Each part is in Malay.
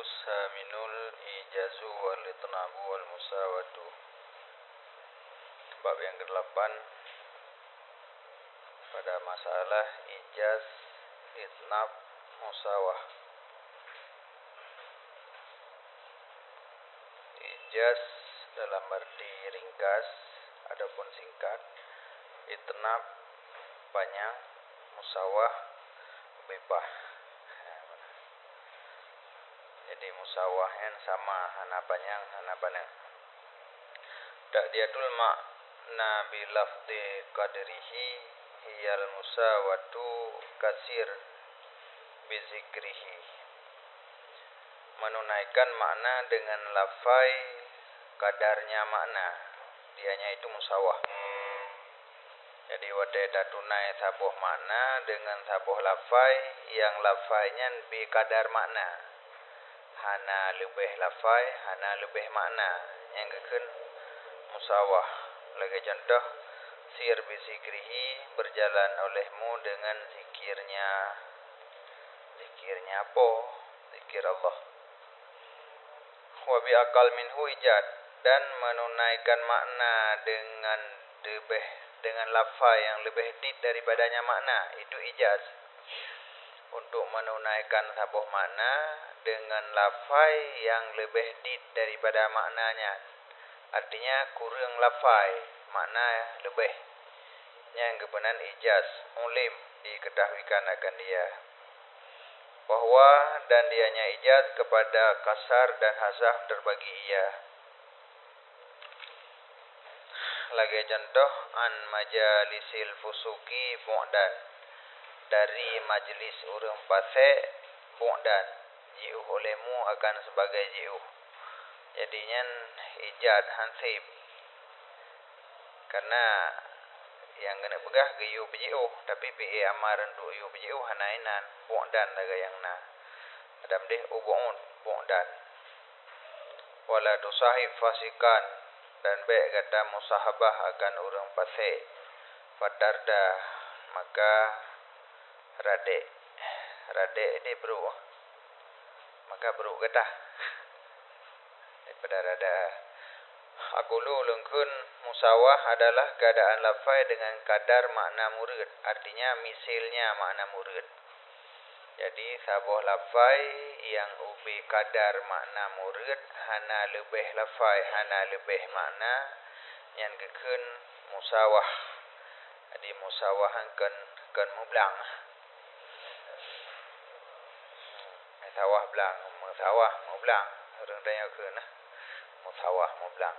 Saminul ijazu wal itnabu wal musawatu. Bab yang ke-8 pada masalah ijaz, itnab, musawah. Ijaz dalam arti ringkas adapun singkat, itnab panjang, musawah bebah. Jadi musawahnya sama, hana panjang, hana panjang. Ta'diyatul makna bi lafzi qadrihi hiyal musawatu kasir bi zikrihi. Menunaikan makna dengan lafai kadarnya makna, dianya itu musawah. Jadi wadai tunai sabuh makna dengan sabuh lafai yang lafainya bi kadar makna. Hana lebih lafai, hana lebih makna, yang keken musawah. Lagi contoh, sir bi zikrihi, berjalan olehmu dengan zikirnya. Zikirnya apa? Zikir Allah. Wa bi akal minhu ijad, dan menunaikan makna dengan lafaz yang lebih dit daripadanya makna, itu ijaz. Untuk menunaikan sabuh makna dengan lafaz yang lebih dit daripada maknanya, artinya kurang lafaz, makna lebih. Yang kebenaran ijaz, ulim, diketahuikan akan dia bahwa dan dianya ijaz kepada kasar dan hazaf terbagi ia. Lagi contoh, an majalisil fusuki bu'dan, dari majlis urang fasik bu'dan, jiuh olehmu akan sebagai jiuh. Jadinya ijad hansib, karena yang kena pegah ke yu bejiuh, tapi pi amaran tu yu bejiuh hanainan bu'dan laga yang na adam deh ubu'un bu'dan. Wala tusahib fasikan, dan baik kata musahabah akan orang fasik. Fadarda, maka radek ini bro, maka bro kata daripada rada. Aqulu lengkun musawah adalah keadaan lafai dengan kadar makna murid, artinya misilnya makna murid. Jadi sabuh lafai yang ubi kadar makna murid, hana lebih lafai, hana lebih makna, yang kekun musawah. Jadi musawah kan mublang. Musawah blang, musawah mublang. Orang tanya kena musawah mublang.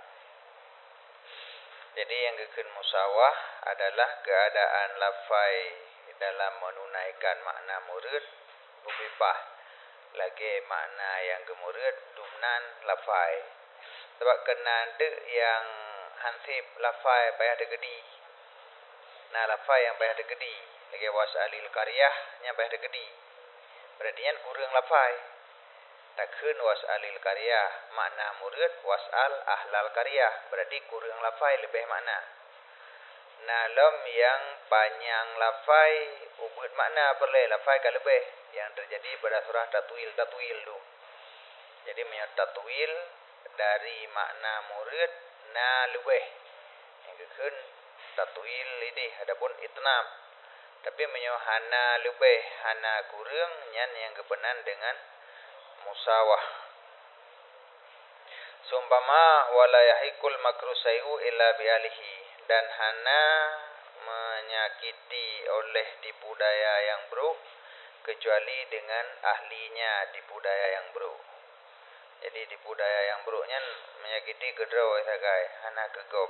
Jadi yang kekun musawah adalah keadaan lafai dalam menunaikan makna murid ubibah lagi makna yang kemurid dumnan lafai. Sebab kena de yang hansib lafai payah degedi. Nah lafai yang payah degedi lagi wasalil qaryah yang payah degedi. Berarti yang kurang lafai. Takun wasalil qaryah makna murid wasal ahlal qaryah, berarti kurang lafai lebih makna. Nah lam yang panjang lafai ubud makna perle lafai ka lebih, yang terjadi pada surah tatwil tu. Jadi menyat tatwil dari makna murid na lebih, yang kekun tatwil ini adapun itnab. Tapi hana lebih, hana kurang, yang kebenan dengan musawah. Sumpama wala yahikul makru sayu illa bialihi, dan hana menyakiti oleh tipu daya yang buruk kecuali dengan ahlinya tipu daya yang buruk. Jadi tipu daya yang buruknya menyakiti gedraw sagai hana kegop.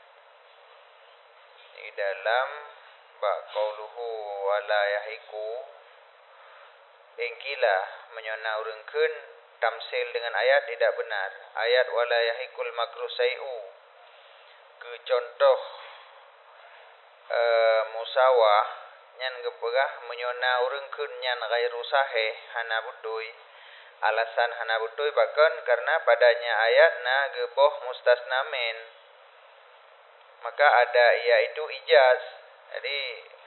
Di dalam bab qauluhu wala yahiku, engkila menyona urangkeun tamsil dengan ayat tidak benar. Ayat wala yahikul makru sayu ke contoh musawah nyan gepegah menyona urangkeun nyan ghairu sahih hana butuy. Alasan hana butuy bahkan karena padanya ayat na geboh mustasna min, maka ada yaitu ijaz. Jadi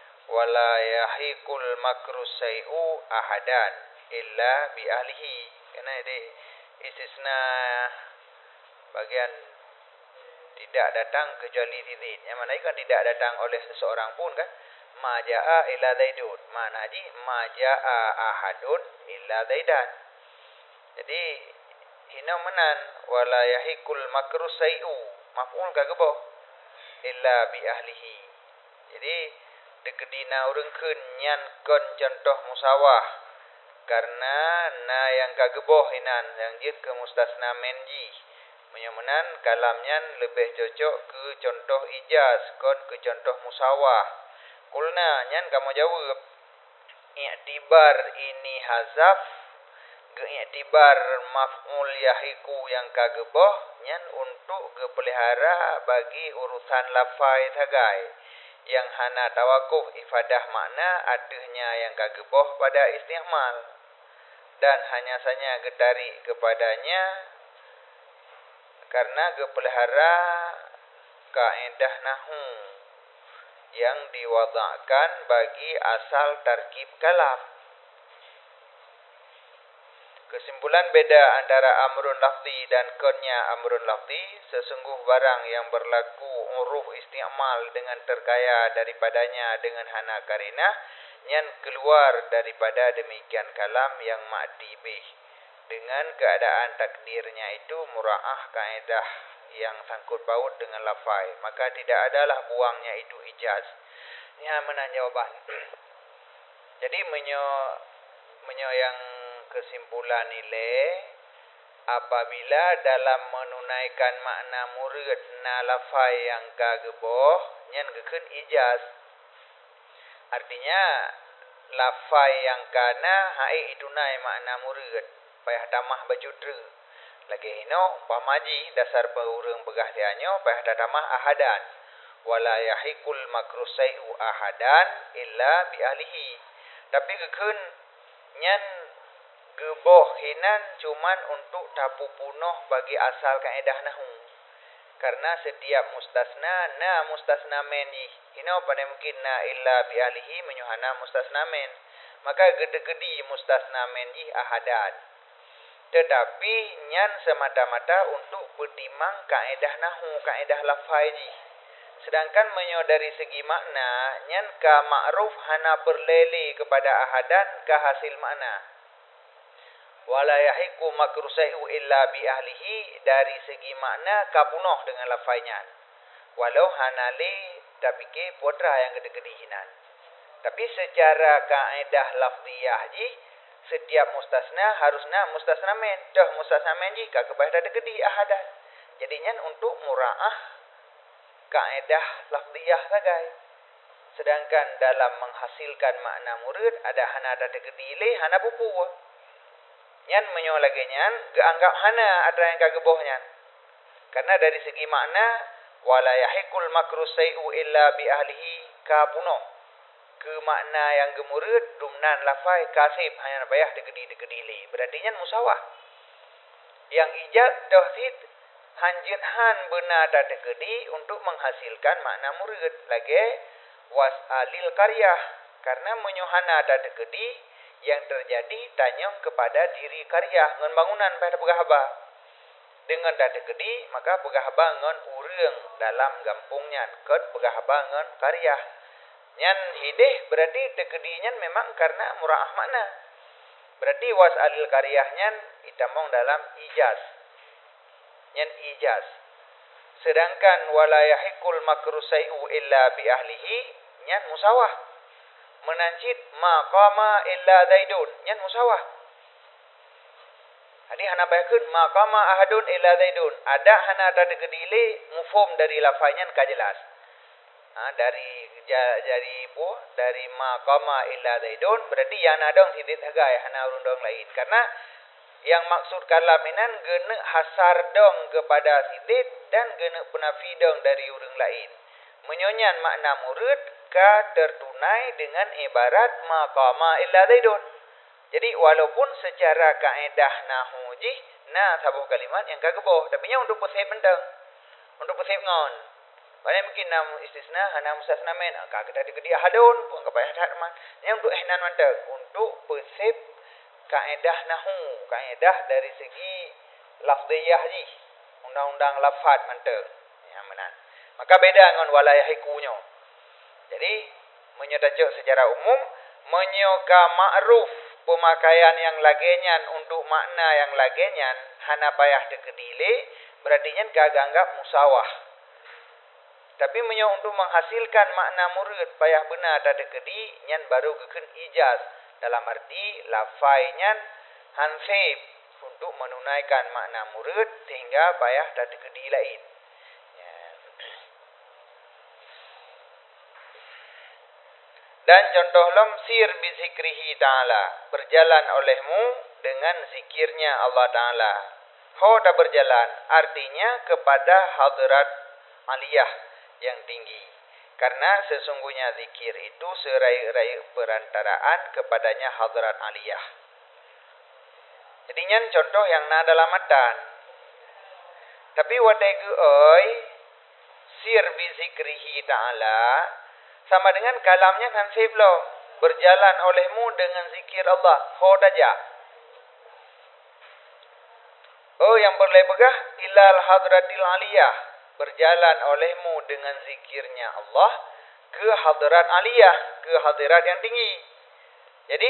wala yahikul makru sayu ahadan illa bi ahlihi, Karena ini istisna bagian tidak datang kecuali Zaid. Yang mana kan tidak datang oleh seseorang pun kan. Ma jaa illa Zaidun. Mana haji ma jaa ahadun illa Zaidan. Jadi hina menan wala yahikul makru sai'u. Maf'ul kageboh illa bi ahlihi. Jadi dekedina urangkeun nyan kon contoh musawah. Karena na yang kageboh hinan yang jid ke mustasna menji. Menyamanan kalamnya lebih cocok ke contoh ijaz kon ke contoh musawah. Kulna nyan kamu jawab i'tibar ini hazaf ke i'tibar maf'ul yahiku yang kageboh nyan untuk ke pelihara bagi urusan lafai tagai yang hana tawakuf ifadah makna adanya yang kageboh pada isti'mal dan hanya saja getari kepadanya karena kepelihara kaedah nahu yang diwada'kan bagi asal tarkib kalam. Kesimpulan beda antara amrun lafzi dan konnya amrun lafzi, sesungguh barang yang berlaku uruf isti'mal dengan terkaya daripadanya dengan hana karinah, nyan keluar daripada demikian kalam yang ma'di bih. Dengan keadaan takdirnya itu mura'ah kaedah yang sangkut paut dengan lafai, maka tidak adalah buangnya itu ijaz. Ini mana jawaban. Jadi yang kesimpulan nilai apabila dalam menunaikan makna murid na lafai yang kageboh nyan gekeun ijaz. Artinya lafai yang kana hai idunai makna murid payah tamah bajudre. Lagi hino pamaji dasar peurang begah dianyo payah tamah ahadan. Wala yahikul makrusai'u ahadan illa bi ahlihi. Tapi gekeun nyan geboh hinan cuman untuk tapu punoh bagi asal kaedah nahu. Karena setiap mustasna na mustasna menji. Hino pada mungkin na illa bi ahlihi menyuhana mustasna men. Maka gede-gede mustasna menji ahadan. Tetapi nyan semata-mata untuk petimang kaedah nahu, kaedah lafai. Sedangkan dari segi makna, nyan ka ma'ruf hana berleli kepada ahadan ka hasil makna. Wala yahiku makrusai'u illa bi ahlihi dari segi makna ka punoh dengan lafainya. Walau hanali tapi ke putra yang gede-gede hinan. Tapi secara kaedah lafziyah ji, setiap mustasna harusna mustasna men. Dah mustasna men jika kepada gede ahadan. Jadinya untuk mura'ah kaedah lafziyah sagai. Sedangkan dalam menghasilkan makna murid ada hana ada gede le hana pupu. Nyan menyo lagi nyan keanggap hana ada yang kagebohnya. Karena dari segi makna wala yahikul makrusai'u illa bi ahlihi ka punoh. Ke makna yang gemurid dumnan lafai kasib hanya bayah degedi le. Berarti nyan musawah. Yang ijaz tauhid hanjit han benar dan degedi untuk menghasilkan makna murid lagi wasalil karyah karena menyuhana dan degedi yang terjadi tanyong kepada diri karyah ngan bangunan pada pegahaba. Dengan dada gede maka pegahaba ngan urang dalam gampungnya ket pegahaba ngan karyah. Nyan hideh berarti degedinya memang karena mura'ah makna. Berarti wasalil karyah nyan itamong dalam ijaz. Nyan ijaz. Sedangkan wala yahikul makrusai'u illa bi ahlihi nyan musawah. Menancit maqama illa zaidun nyan musawah. Jadi hana bayakeun maqama ahadun illa zaidun. Ada hana ada gedile mufhum dari lafaznya ka jelas. Dari maqama illa zaidun berarti yana dong sidit hagai hana urang lain. Karena yang maksud kalaminan geuna hasar dong kepada sidit dan geuna penafi dong dari urang lain. Menyonyan makna murid ka tertunai dengan ibarat maqama illa zaidun. Jadi walaupun secara kaedah nahu ji na sabuh kalimat yang kageboh tapi nya untuk pesep bentang. Untuk pesep ngon. Pada mungkin nam istisna hana mustasna men ka kita digedi ahadun pun ka payah man. Nya untuk ihnan mantag untuk pesep kaedah nahu, kaedah dari segi lafziyah ji. Undang-undang lafaz menteng. Ya menan. Maka beda dengan walayah ikunya. Jadi menyatakan secara umum menyoka ma'ruf pemakaian yang lagenyan untuk makna yang lagenyan hana payah dekedile berarti nyen kagak anggap musawah. Tapi untuk menghasilkan makna murid payah benar ada dekedi nyen baru keken ijaz dalam arti lafai nyen hansib untuk menunaikan makna murid sehingga payah ada dekedi lain. Dan contoh sir bizikrihi ta'ala, berjalan olehmu dengan zikirnya Allah Ta'ala. Ho dah berjalan, artinya kepada hadrat aliyah yang tinggi. Karena sesungguhnya zikir itu serai-rai perantaraan kepadanya hadrat aliyah. Jadinya contoh yang na dalam matan. Tapi wadai oi sir bizikrihi ta'ala sama dengan kalamnya kan sebelum berjalan olehmu dengan zikir Allah. Hodaja. Oh yang berlebegah ilal hadratil aliyah. Berjalan olehmu dengan zikirnya Allah ke hadrat aliyah, ke hadirat yang tinggi. Jadi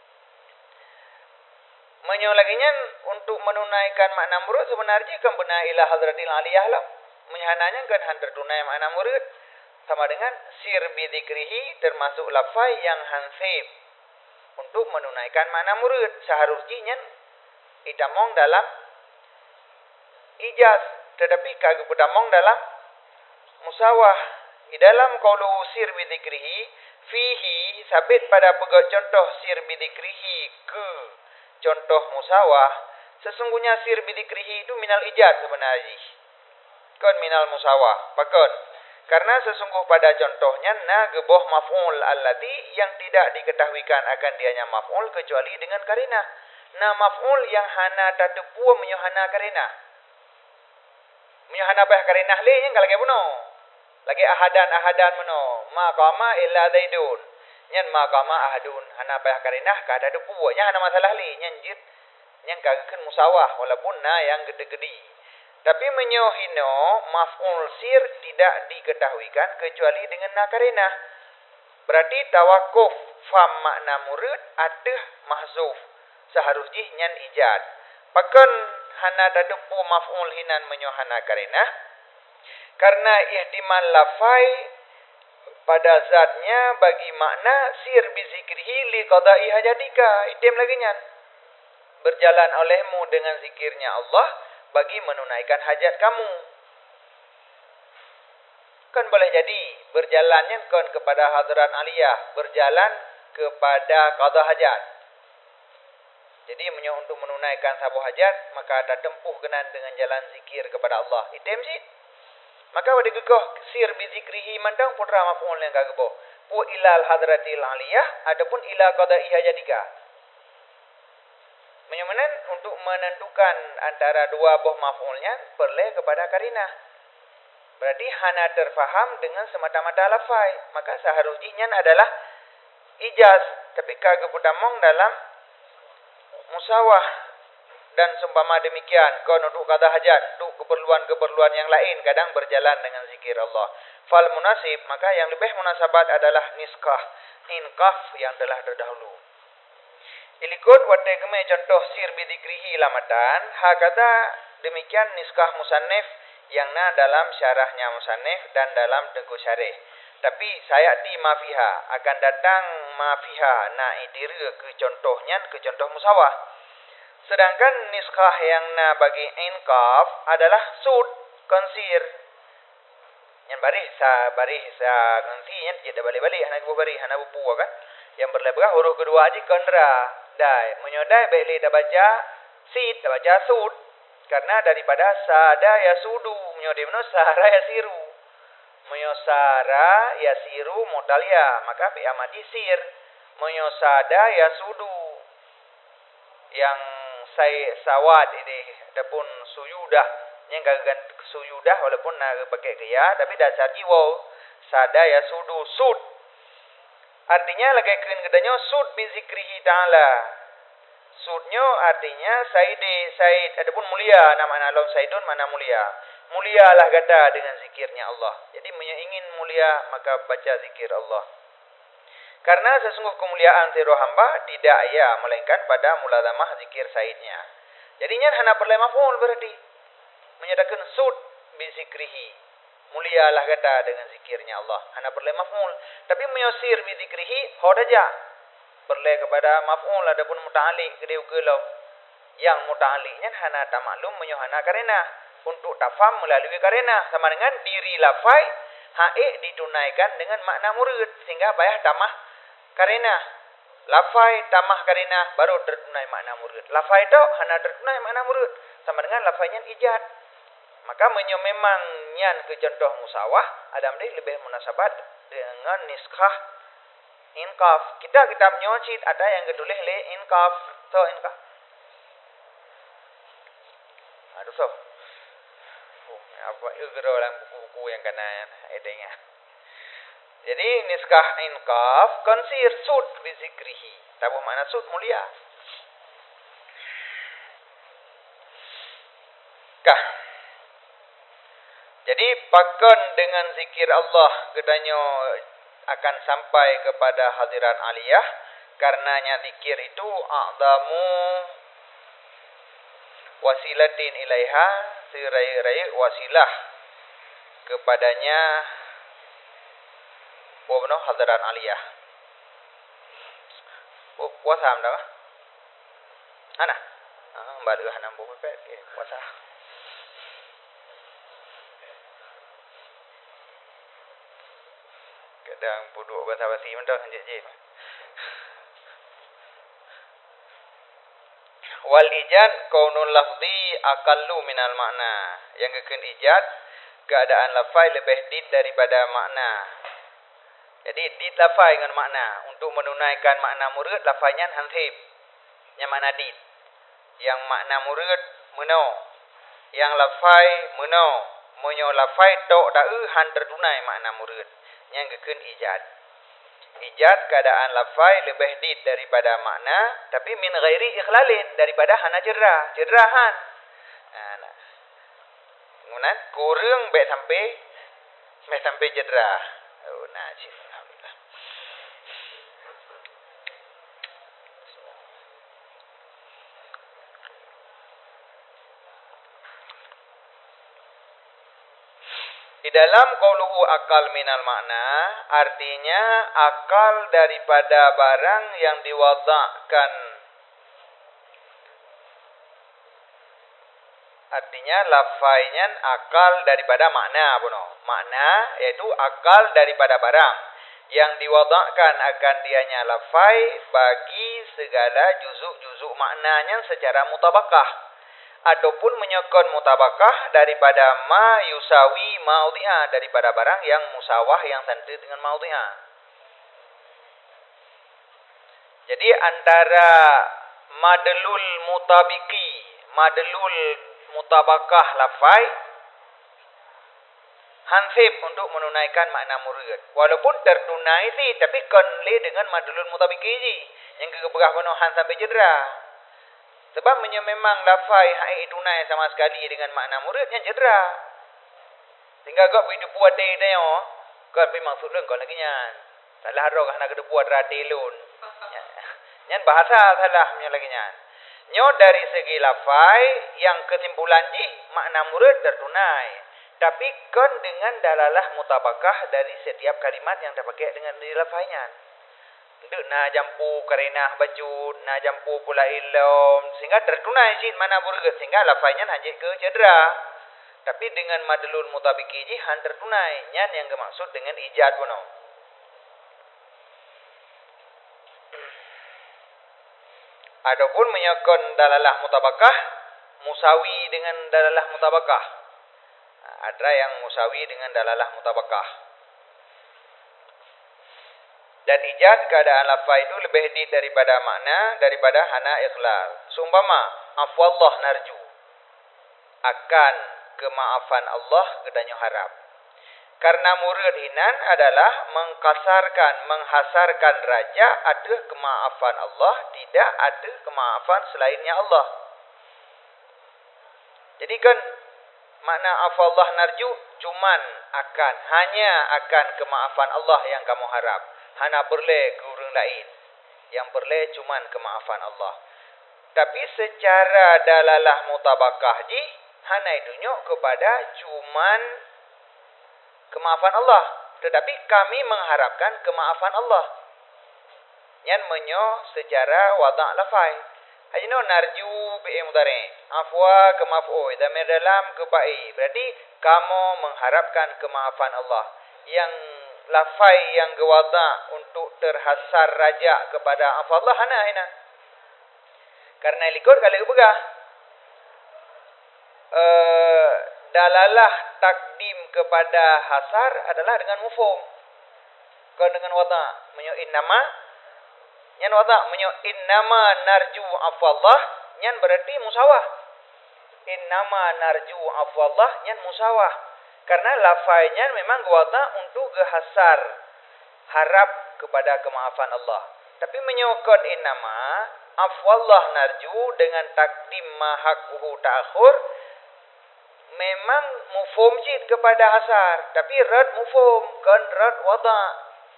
menyolaginya untuk menunaikan makna murid sebenarnya kan benar ilal hadratil aliyah lah. Menyahananya kan hantar tunai makna murid. Sama dengan sir bidzikrihi termasuk lafai yang hansib untuk menunaikan makna murid. Seharusnya itamong dalam ijaz, tetapi kagak pedamong dalam musawah. Di dalam qaulu sir bidzikrihi fihi sabit pada pegat contoh sir bidzikrihi ke contoh musawah. Sesungguhnya sir bidzikrihi itu minal ijaz sebenarnya. Kon minal musawah. Pakon. Karena sesungguh pada contohnya na geboh maf'ul allati yang tidak diketahuikan akan dianya maf'ul kecuali dengan karinah. Na maf'ul yang hana tatepu menyohana karinah. Menyohana payah karinah le yang kalage puno. Lagi ahadan meno. Maqama illa zaidun. Nyen maqama ahadun hana payah karinah ka tatepu nya hana masalah le nyen jit. Nyen kagak musawah walaupun na yang gede-gede. Tapi menyohino maf'ul sir tidak diketahuikan kecuali dengan nakarinah. Berarti tawakuf fam makna murid aduh mahzuf. Seharusnya nyan ijad. Pakan hana dadepu maf'ul hinan menyohana karinah. Karena ihtimal lafai pada zatnya bagi makna sir bizikrihi li qada'i hajadika. Item lagi nyan. Berjalan olehmu dengan zikirnya Allah bagi menunaikan hajat kamu. Kan boleh jadi berjalannya kan kepada hadrat aliyah, berjalan kepada qada hajat. Jadi untuk menunaikan sabu hajat maka ada tempuh kenan dengan jalan zikir kepada Allah. Item sih. Maka wadi gegoh sir bizikrihi mandang putra maf'ul yang kagebo. Pu ilal hadratil aliyah ataupun ila qada'i hajatika. Menyamanan untuk menentukan antara dua buah maf'ulnya perlu kepada karinah. Berarti hana terfaham dengan semata-mata lafai. Maka seharusnya adalah ijaz. Tapi kagak pedamong dalam musawah. Dan seumpama demikian. Kau untuk kata hajat. Untuk keperluan-keperluan yang lain. Kadang berjalan dengan zikir Allah. Fal munasib. Maka yang lebih munasabat adalah niskah. Inkaf yang telah terdahulu. Ilikut wadai keme contoh sir bidzikrihi lamatan. Hakata demikian niskah musannif yang na dalam syarahnya musannif dan dalam teguh syarih. Tapi saya di mafiha akan datang mafiha na idira ke contohnya ke contoh musawah. Sedangkan niskah yang na bagi inkaf adalah sud konsir. Yang barih sa konsinya tidak balik-balik hana bari hana bupu kan. Yang berlebih huruf kedua aja kontra. Dai menyodai baiklah dah baca sid dah baca sud karena daripada sada ya sudu menyodai meno sara ya siru menyosara ya siru modalia maka bi amati sir menyosada ya sudu yang saya sawat ini adapun suyudah yang kagak suyudah walaupun nak pakai gaya tapi dasar jiwa sada ya sudu sud. Artinya lagi kedanya sud bizikrihi ta'ala. Sudnya artinya Said adapun mulia, nama Allah Saidun mana mulia. Mulialah kata dengan zikirnya Allah. Jadi ingin mulia maka baca zikir Allah. Karena sesungguh kemuliaan tiru hamba tidak ya melainkan pada mulazamah zikir Saidnya. Jadinya hana perlu maf'ul berarti menyatakan sud bi zikrihi. Mulialah kata dengan zikirnya Allah. Hana perlu maf'ul. Tapi menyosir bi zikrihi hodaja. Perlu kepada maf'ul adapun muta'alliq kedeu kelau. Yang muta'alliqnya hana tak maklum menyohana karena untuk tafam melalui karena sama dengan diri lafai hae ditunaikan dengan makna murid sehingga payah tamah karena lafai tamah karena baru tertunai makna murid. Lafai itu hana tertunai makna murid sama dengan lafainya ijad. Maka memang nyan ke contoh musawah ada lebih munasabat dengan niskah inkaf. Kita menyocit ada yang ketulis le inkaf. So inkaf. Aduh so. Apa itu dalam buku-buku yang kena edengnya. Jadi niskah inkaf konsir sud bi zikrihi. Tahu mana sud mulia. Kah. Jadi pakon dengan zikir Allah kedanyo akan sampai kepada hadirat aliyah karenanya zikir itu a'zamu wasilatin ilaiha serai-rai wasilah kepadanya bono hadirat aliyah. Puasa am dah. Ana. Baru hanam bu pepet puasa. Kadang puduk basa-basi mentok je. Wal ijad kaunul lafzi aqallu minal makna. Yang kekun ijad keadaan lafai lebih dit daripada makna. Jadi dit lafai dengan makna. Untuk menunaikan makna murid lafainya hansib. Yang makna dit. Yang makna murid meno. Yang lafai meno. Menyo lafai tok da'u han tertunai makna murid. Yang kekun ijad. Ijad keadaan lafai lebih dit daripada makna, tapi min ghairi ikhlalin daripada hana cederahan. Nah. Kemudian kurang baik sampai cedera. Oh, najis. Alhamdulillah. Di dalam qauluhu akal minal makna, artinya akal daripada barang yang diwada'kan. Artinya lafainya akal daripada makna. Makna yaitu akal daripada barang. Yang diwada'kan akan dianya lafai bagi segala juzuk-juzuk maknanya secara mutabakah. Ataupun menyokon mutabakah daripada ma yusawi maudhi'a, daripada barang yang musawah yang sentuh dengan maudhi'a. Jadi antara madlul mutabiki, madlul mutabakah lafai hansib untuk menunaikan makna murid. Walaupun tertunai sih, tapi konli dengan madlul mutabiki ji yang kegebegah penuh han sampai cedera. Sebab memang lafai hai tunai sama sekali dengan makna muridnya cedera. Sehingga kau hidup buat dia tengok. Kau memang maksud kau lagi nyan. Salah roh nak hidup buat ratelun. Nyan bahasa salah punya lagi nyan. Nyo dari segi lafai yang kesimpulan ji makna murid tertunai. Tapi kon dengan dalalah mutabakah dari setiap kalimat yang terpakai dengan di lafainya. Untuk na jampu karenah bajud, na jampu pula ilom, sehingga tertunai sih mana murid, sehingga lafainya hanya ke cedera. Tapi dengan madlul mutabiki ji han tertunai, nyan yang dimaksud dengan ijad puno. Adapun menyokon dalalah mutabakah musawi dengan dalalah mutabakah. Ada yang musawi dengan dalalah mutabakah. Dan ijad keadaan lafaz itu lebih dit daripada makna daripada hana ikhlal. Seumpama afwallah narju, akan kemaafan Allah kedanyo harap. Karena murid hinan adalah menghasarkan raja ada kemaafan Allah, tidak ada kemaafan selainnya Allah. Jadi kan makna afallah narju hanya akan kemaafan Allah yang kamu harap. Hana berle ke orang lain. Yang berle cuman kemaafan Allah. Tapi secara dalalah mutabakah ji, hana tunjuk kepada cuman kemaafan Allah. Tetapi kami mengharapkan kemaafan Allah. Yang menyo secara wada' lafai. Ajno narju bi'i mudhari. Afwa ke maf'ul. Damir dalam ke ba'i. Berarti kamu mengharapkan kemaafan Allah. Yang lafai yang gewada' untuk terhasar raja kepada afallah hana hina. Karena likut kali ubegah. Dalalah takdim kepada hasar adalah dengan mufhum. Kalau dengan wada' menyo innama, nyan wada' menyo innama narju afallah, nyan berarti musawah. Innama narju afallah, nyan musawah. Karena lafainya memang wada' untuk gehasar harap kepada kemaafan Allah. Tapi menyokon innama afwallah narju dengan takdim mahakuhu ta'akhur memang mufhum jid kepada hasar, tapi rad mufhum kan rad wada'.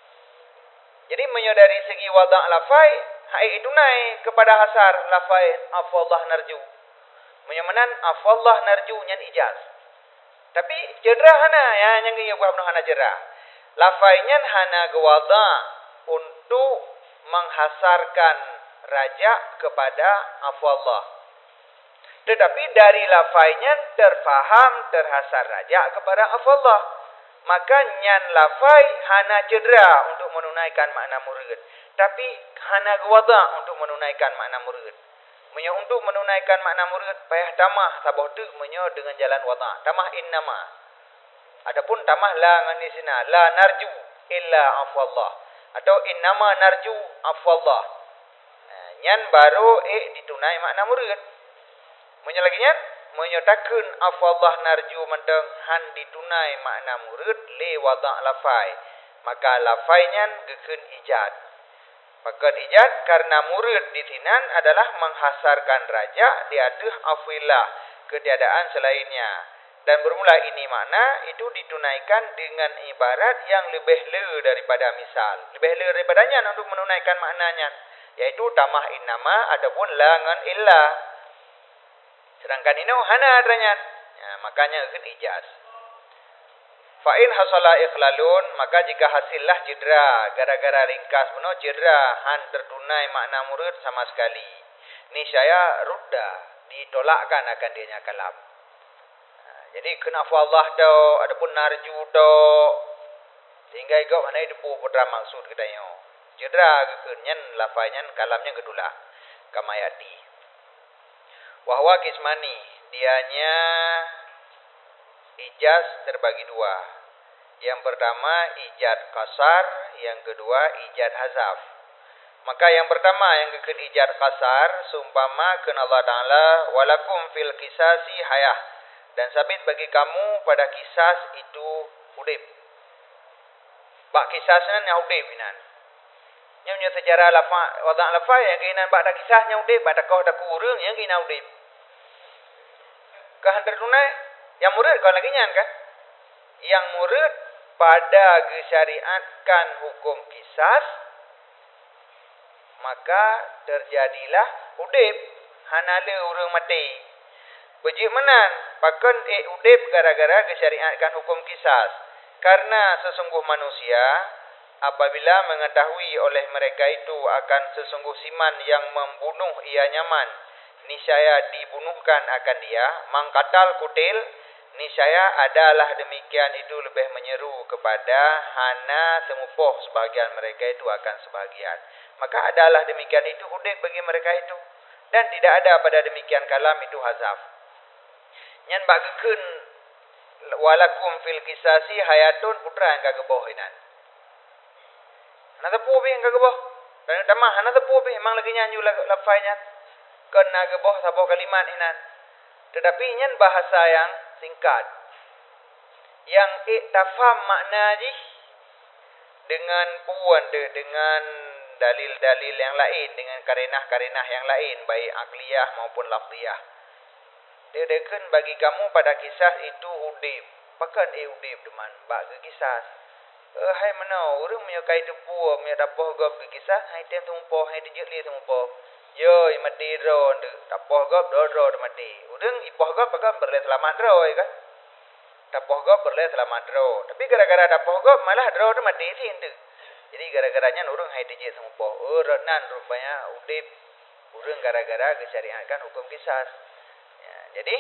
Jadi menyodari segi wada' lafai hai tunai kepada hasar lafai afwallah narju. Menyamanan afwallah narju nyan ijaz. Tapi cedera hana ya yang dia buat hana cedera. Lafainya hana gewada untuk menghasarkan raja kepada afwallah. Tetapi dari lafainya terfaham terhasar raja kepada afwallah. Maka nyan lafai hana cedera untuk menunaikan makna murid. Tapi hana gewada untuk menunaikan makna murid. Untuk menunaikan makna murid payah tamah sabah tu dengan jalan wada. Tamah innama. Adapun tamah la ngani sina la narju illa afwallah atau innama narju afwallah. Nyan baru ditunai makna murid. Menyalaginya menyatakan afwallah narju mentang han ditunai makna murid le wada' lafai. Maka lafainya gekeun ijad. Maka ijad karena murid di tinan adalah menghasarkan raja di atas afwilah ketiadaan selainnya. Dan bermula ini makna itu ditunaikan dengan ibarat yang lebih le daripada misal. Lebih le daripadanya untuk menunaikan maknanya. Yaitu tamah innama adapun la ngan illa. Sedangkan ini hana adanya. Ya, makanya akan ijaz. Fa'in hasala ikhlalun, maka jika hasillah cedera, gara-gara ringkas benar cedera, han tertunai makna murid sama sekali. Niscaya rudda, ditolakkan akan dianya kalam. Jadi kena Allah tau, adapun narju tau. Sehingga ikut mana itu putra maksud katanya. Cedera kekenyan, lafainya, kalamnya kedulah. Kamayati. Wahwa kismani, dianya ijaz terbagi dua. Yang pertama ijad kasar, yang kedua ijad hazaf. Maka yang pertama yang kekun ijad kasar, seumpama kena Allah Ta'ala walakum fil kisasi hayah. Dan sabit bagi kamu pada kisas itu udip. Bak kisasnya yang udip inan. Yang secara wada' lafai yang kainan bak ada kisahnya udip, bak ada kau ada kurung yang kainan udip. Kehantar tunai yang murid kau lagi nyan kan? Yang murid pada syariatkan hukum kisas, maka terjadilah udip hanale urang mati. Bejik menan pakan udip gara-gara syariatkan hukum kisas. Karena sesungguh manusia apabila mengetahui oleh mereka itu akan sesungguh siman yang membunuh ia nyaman, niscaya dibunuhkan akan dia, mangkatal kutil, niscaya adalah demikian itu lebih menyeru kepada hana semupoh sebagian mereka itu akan sebagian. Maka adalah demikian itu udip bagi mereka itu. Dan tidak ada pada demikian kalam itu hazaf. Nyan bagekun walakum fil kisasi hayatun putra yang kageboh inan. Hana tepu bi yang kageboh. Dan tamah hana tepu bi memang lagi nyanyu lafainya. Kena geboh saboh kalimat inan. Tetapi nyan bahasa yang singkat. Yang iktafam makna ji dengan puan dengan dalil-dalil yang lain, dengan karenah-karenah yang lain, baik akliyah maupun lafziyah. Dia deken bagi kamu pada kisah itu udib. Pakan udib deman bak ke kisah. Hai mana orang menyukai tepu, menyadapoh gop ke kisah, hai tem tumpoh, hai dijeli tumpoh. Yo, mati ron de. Tapoh gop do mati. Urang ipoh gop pakan berle selamat ro kan. Tapoh gop berle selamat ro. Tapi gara-gara tapoh gop malah ro tu mati sih ente. Jadi gara-garanya urang hai dijeli tumpoh. Renan rupanya udib. Urang gara-gara kesyariatkan hukum kisah. Ya, jadi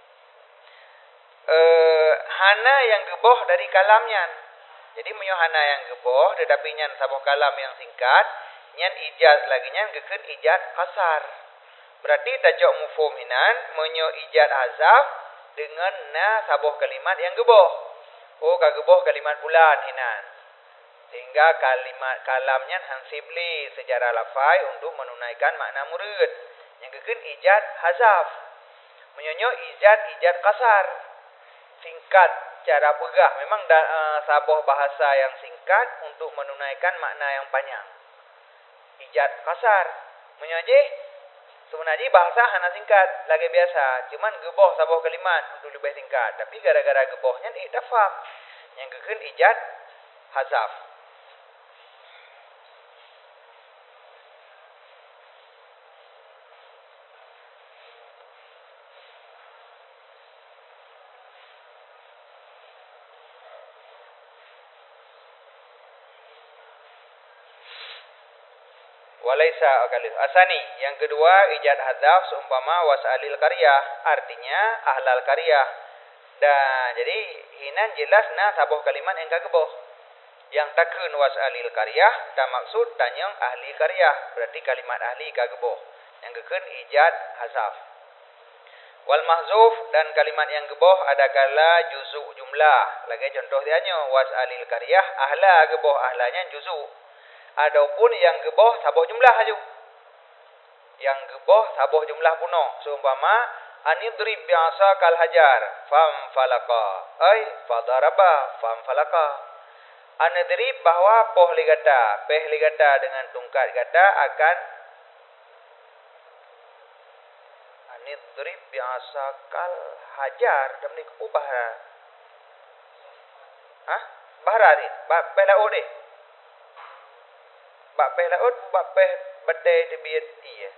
hana yang geboh dari kalamnya. Jadi hana yang geboh tetapi nyan sabuh kalam yang singkat, nyan ijaz lagi nyan geken ijaz kasar. Berarti tajak mufhum hinan menyo ijaz azaf dengan na sabuh kalimat yang geboh. Oh ka geboh kalimat bulat hinan. Sehingga kalimat kalamnya hansibli secara lafai untuk menunaikan makna murid. Yang geken ijaz hazaf. Menyonyo ijaz kasar. Singkat cara pegah. Memang sabuh bahasa yang singkat untuk menunaikan makna yang panjang. Ijaz kasar. Menyonyo sebenarnya bahasa hanya singkat lagi biasa. Cuman geboh sabuh kalimat untuk lebih singkat. Tapi gara-gara gebohnya iktafam. Yang geken ijaz hazaf. Walaisa akalis asani. Yang kedua ijaz hadzaf seumpama wasalil qaryah, artinya ahlal qaryah. Dan jadi hinan jelas na sabuh kalimat yang kageboh. Yang takun wasalil qaryah dan maksud tanyang ahli qaryah, berarti kalimat ahli kageboh. Yang keken ijaz hadzaf. Wal mahzuf dan kalimat yang geboh adakala juzuk jumlah. Lagi contoh dianya wasalil qaryah ahla geboh, ahlanya juzuk. Adapun yang geboh sabuh jumlah aju. Yang geboh sabuh jumlah puno. Seumpama anidrib biasa kal hajar fam falaka. Ai fadaraba fam falaka. Anidrib bahwa poh ligata, peh ligata dengan tungkat gata akan anidrib biasa kal hajar dan ni ubah. Hah? Bahra ni. Peh laut ni. Bak peh laut, bak peh badai tebiat iya.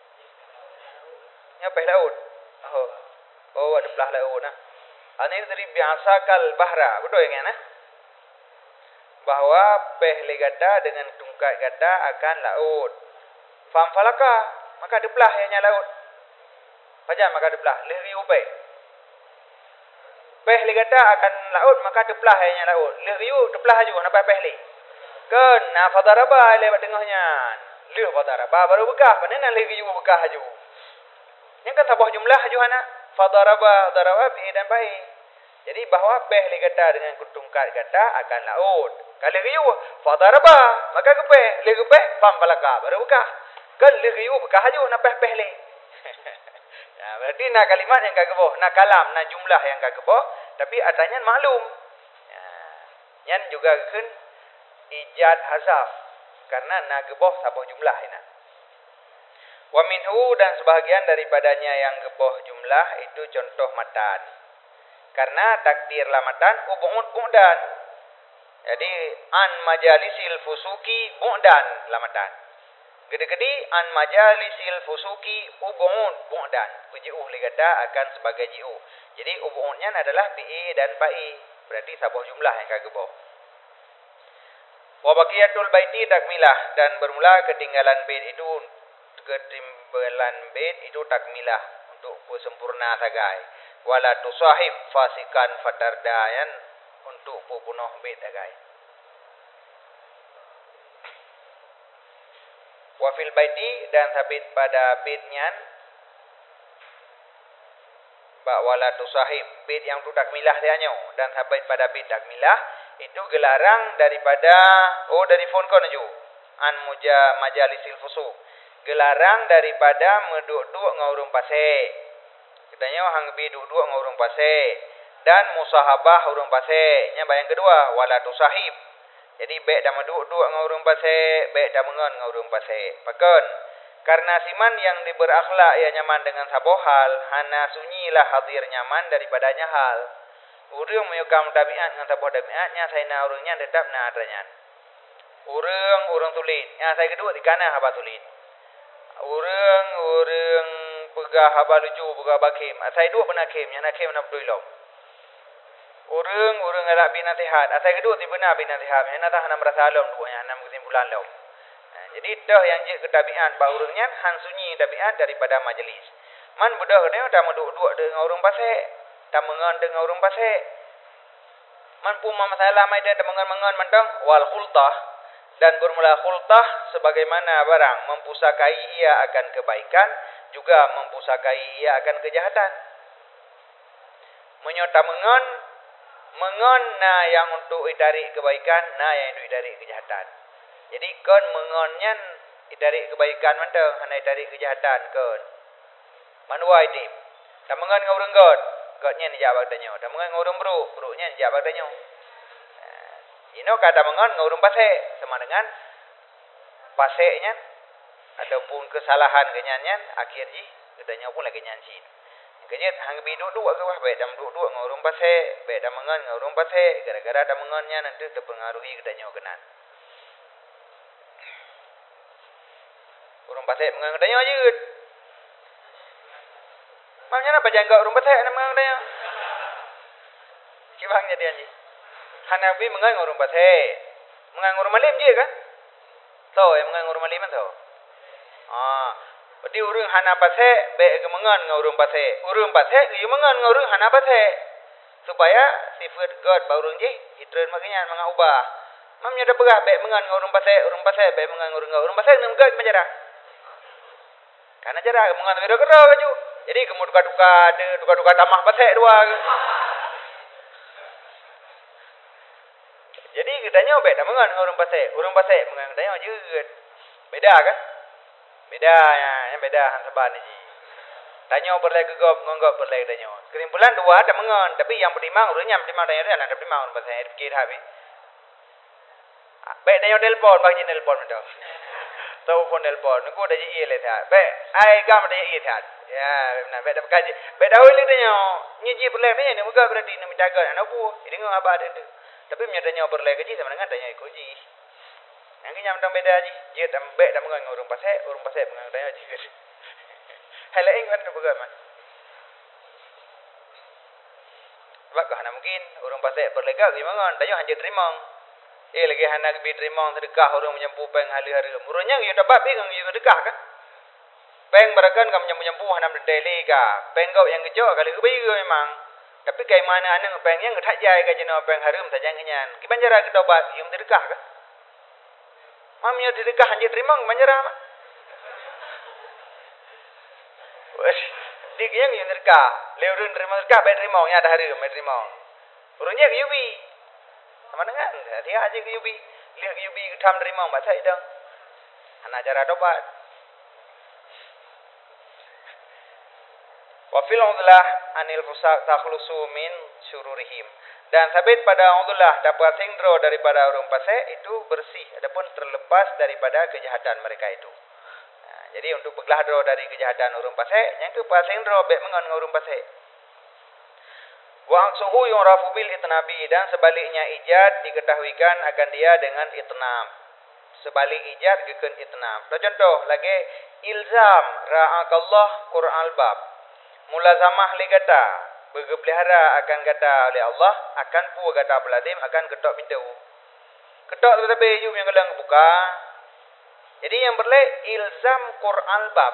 Ya peh laut. Oh ada belah laut nah. Ini dari biasa kal bahra, betul ya kan? Bahwa peh legata dengan tungkat gata akan laut. Fam falaka, maka debelah yang laut. Pajam maka debelah, liri upai. Peh legata akan laut, maka debelah yang laut. Liri debelah juga nampak peh li. Kan na fadaraba lewat tengahnya. Liu fadaraba baru bekah, panen lagi juga bekah aju. Yang kan sabuh jumlah aju anak. Fadaraba bi dan bai. Jadi bahwa peh ligata dengan kutungkat kata akan laut. Kalau liu fadaraba maka ke peh, liu peh fam balaka baru bekah. Kan liu bekah aju na peh li. Ya, berarti na kalimat yang kageboh, na kalam, na jumlah yang kageboh, tapi artinya maklum. Ya, yang juga kan ijaz hazaf karena na geboh sabuh jumlah ina. Wa minhu dan sebahagian daripadanya yang geboh jumlah itu contoh matan. Karena takdir lamatan bu'dan. Jadi an majalisil fusuki bu'dan lamatan. Gede-gede an majalisil fusuki bu'dan. Uji'uh ligata akan sebagai ji'uh. Jadi ubu'unnya adalah bi'i dan ba'i. Berarti sabuh jumlah yang kageboh. Wa baqiyatul baiti takmilah dan bermula ketinggalan bait itu takmilah untuk sempurna sagai. Wala tusahib fasikan fatardayan untuk pupunoh bait sagai. Wa fil baiti dan sabit pada baitnya wala tusahib bait yang tu takmilah dianyo dan sabit pada bait takmilah itu gelarang daripada dari fon kon aju an majalisil fusuq, gelarang daripada meduk-duk ngaurung pase. Katanya hang bi duk-duk ngaurung pase Dan musahabah urang pasek. Nya bayang kedua, wala tusahib. Jadi baik dah duduk dengan urang pasek, baik dah mengon dengan urang pasek. Pakon. Karena siman yang berakhlak ia nyaman dengan sabo hal, hana sunyilah hadir nyaman daripadanya hal. Urang menyukam tabiat dengan sabo tabiatnya saina urangnya tetap na adanya. Urang tulit. Ya saya kedua di kanan haba tulit. Urang pegah haba lucu pegah bakim. Saya dua benar kim, yang nak kim nak berdulong. Urang elak bin nasihat. Saya kedua ti benar bin nasihat. Yang nak hana merasa alam dua yang enam kesimpulan law. Jadi dah yang je ketabiat ba urangnya han sunyi tabiat daripada majlis. Man budak dia dah duduk dengan urang pasek, dah mengan dengan urang pasek. Man pun masalah mai dia mengan mentang wal khultah. Dan bermula khultah sebagaimana barang mempusakai ia akan kebaikan, juga mempusakai ia akan kejahatan. Menyota mengon na yang untuk ditarik kebaikan, na yang untuk ditarik kejahatan. Jadi kon mengonnya ditarik kebaikan mentang, hanya ditarik kejahatan kon. Manua itu. Tak mengon dengan orang godnya ni jawab tanya. Tak mengon dengan orang beruknya ni jawab tanya. Ino kata mengon dengan urang pasek sama dengan paseknya ataupun kesalahan kenyanyan akhirnya kedanya pun lagi nyanyi. Kejat hang biduk dua ke wah baik dah duduk dengan urang pasek, baik dah mengon dengan urang pasek, gara-gara dah mengonnya nanti terpengaruhi kedanya kenan. Urang pasek mengon kedanya je. Macam apa jangka urang pasek nak mengon kedanya? Kibang jadi anjing. Hanabi mengan urang pasek. Mengan urang malim je kan? Tahu yang mengan urang malim tu. Berarti urang hana pasek baik ke mengan dengan urang pasek. Urang pasek dia mengan dengan urang hana pasek. Supaya sifat God ba urang je itreun makanya manga ubah. Mamnya dah perah baik mengan dengan urang pasek baik mengan dengan urang pasekនឹងGod macam Karena cara mengan beda kerah kaju. Jadi kemu tukar tamah pasek dua ke. Jadi katanya baik dah mengan dengan urang pasek mengan katanya je. Beda kan? Beda yang beda han saban ni. Tanya berlai ke gop ngop berlai tanya. Kesimpulan dua dah mengan tapi yang pertimang urangnya pertimang tanya dia nak pertimang urang pasek fikir habis. Baik tanya telefon bagi telefon mendak. Tahu phone telefon aku dah je le tha. Baik ai gam dah je tha. Ya benar baik dah kaji. Baik dah boleh tanya. Ni je berlai tanya ni muka berarti nak menjaga anak bu. Dengar apa ada tu. Tapi menyatanya berlai gaji sama dengan tanya ikut ji. Yang ni yang beda ji. Dia tambah dah mengang urang pasek mengang tanya ji. Hal lain kan bagaimana? Sebab kerana mungkin urang pasek berlai gaji mengang tanya hanya terima. Lagi hendak bi terima sedekah orang menyempuh peng hari-hari. Muranya dia dapat bingung dia sedekah kan? Peng berakan kam menyempuh hendak daily ka. Peng kau yang kejauh kali kebiru memang. Tapi kayak mana anang peng yang tak jai ka jenak peng harum saja kenyan. Ki banjara kita obat yang sedekah ka? Mamnya sedekah hanya terima banjara mah. Wes, dik yang sedekah. Leurun terima sedekah baik terima nya ada harum baik terima. Urangnya yubi. Sama dengan dia aja ke yubi. Lihat ke yubi tham terima bahasa itu. Anak cara obat. Wa fil udlah anil fusaq takhlusu min syururihim. Dan sabit pada udlah dapat sindro daripada urang pasek itu bersih adapun terlepas daripada kejahatan mereka itu. Jadi untuk bergelahdo dari kejahatan urang pasek yang ke pasindro baik mengan urang pasek. Wa suhu yurafu bil itnabi dan sebaliknya ijad diketahuikan akan dia dengan itnab. Sebalik ijad gekeun itnab. Contoh lagi ilzam ra'akallah Qur'an bab. Mulazamah li kata berpelihara akan kata oleh Allah akan pu kata peladim akan ketok pintu. Ketok tetapi you yang gelang buka. Jadi yang berlai ilzam Qur'an bab.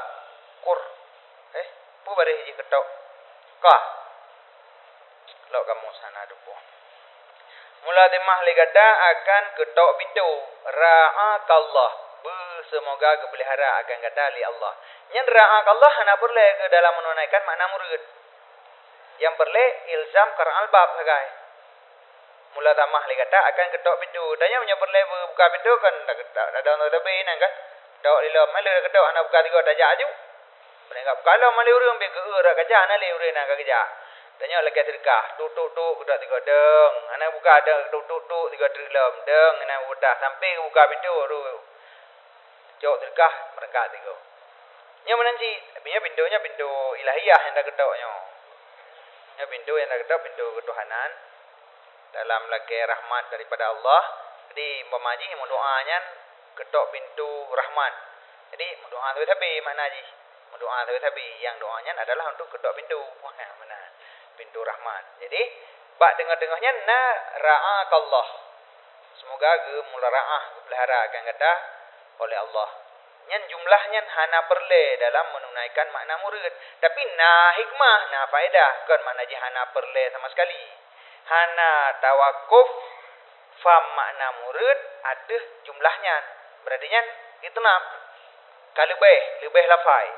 Pu bare hiji ketok. Ka. Lo kamu sana dupo. Mulazamah li kata akan ketok pintu. Ra'akallah. Semoga kepelihara akan kata li Allah. Yang ra'ak Allah hana boleh ke dalam menunaikan makna murid. Yang boleh ilzam Qur'an bab sagai. Mula tamah li kata akan ketok pintu. Dan yang boleh buka pintu kan tak ketok. Ada orang lebih nang kan. Tok lilo male ketok anak buka tiga tajak aju. Mereka kalau male urang be ke ura kerja ana le urang nak kerja. Tanya lagi terkah, tuk kedak tiga deng. Anak buka ada tuk tiga trilem deng, anak buka sampai buka pintu tu. Jauh terkah mereka tiga. Nya menanti, binya pintu ilahiyah yang dah ketaknya. Nya pintu yang dah ketak pintu ketuhanan dalam lagi rahmat daripada Allah. Jadi pemaji mendoanya ketok pintu rahmat. Jadi doa tu tapi makna ji. Doa tu tapi yang doanya adalah untuk ketok pintu. Mana? Pintu rahmat. Jadi bak dengar-dengarnya na ra'akallah. Semoga ge mula ra'ah pelihara akan kata oleh Allah. Nyan jumlahnya hana perle dalam menunaikan makna murid. Tapi na hikmah, na faedah kan makna ji hana perle sama sekali. Hana tawakuf fam makna murid ada jumlahnya. Berarti nyan itnab. Lebih lafai.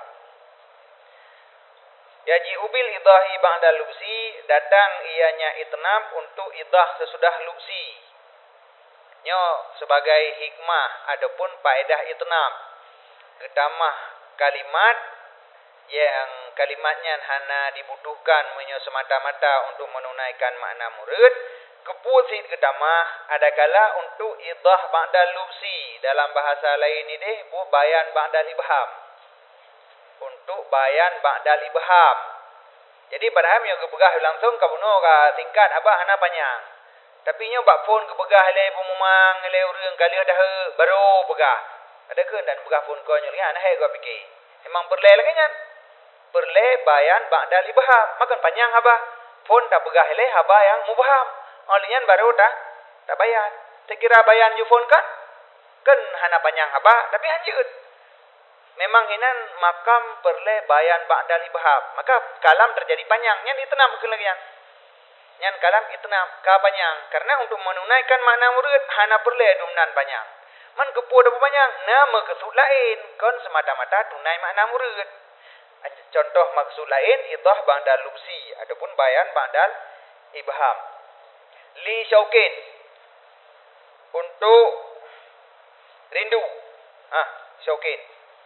Yaji ubil idahi ba'da lubsi, datang ianya itnab untuk idah sesudah lubsi. Nyo sebagai hikmah adapun faedah itnab. Ketamah kalimat yang kalimatnya hana dibutuhkan semata-mata untuk menunaikan makna murid. Kepusit ketamah adakala untuk idah ba'dal lubsi. Dalam bahasa lain ini bayan ba'dal ibham. Untuk bayan ba'dal ibham. Jadi padahal yang kepegah langsung kabuno ka singkat abah hana panjang. Tapi nyo bak phone kepegah le pemumang le urang kali dah baru pegah. Ada ke dan pegah phone ko nyo lian hai gua fikir. Memang perle lagi nyan. Perle bayan ba'dal ibham. Makan panjang abah. Phone tak pegah le abah yang mubham. Olian baru tak bayan. Sekira bayan you phone kan? Kan hana panjang apa? Tapi anjut. Memang hinan makam perle bayan ba'dal ibham. Maka kalam terjadi panjang. Yang itnam ke lagi yang. Yang kalam itnam ka panjang. Karena untuk menunaikan makna murid hana perle dumnan panjang. Man kepu ada panjang. Nama maksud lain kon semata-mata tunai makna murid. Contoh maksud lain idah ba'dal lubsi. Adapun bayan ba'dal ibham. Li syaukin untuk rindu. Syaukin.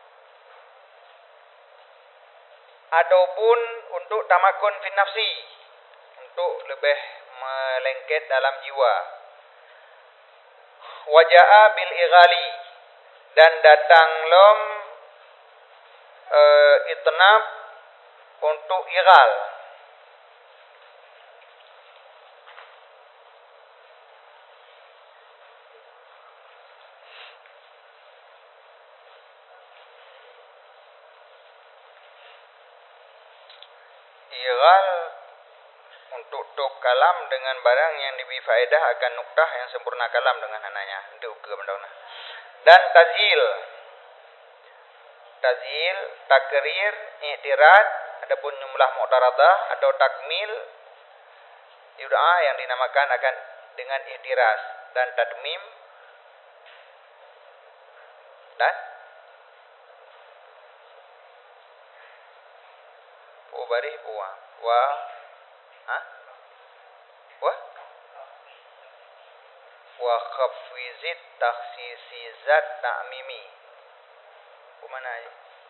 Ataupun untuk tamakun fin nafsi, untuk lebih melengket dalam jiwa. Waja'a bil ighali, dan datang lom itnab untuk ighal. Ighal untuk tuk kalam dengan barang yang diberi faedah akan nuktah yang sempurna kalam dengan hananya. Itu ke benda. Dan tazil, takrir, i'tirad, adapun jumlah mu'taradah atau takmil yudaa yang dinamakan akan dengan i'tiraz dan tadmim dan barih buang wa khafwizit takhsisizat ta'mimi. Mana ni?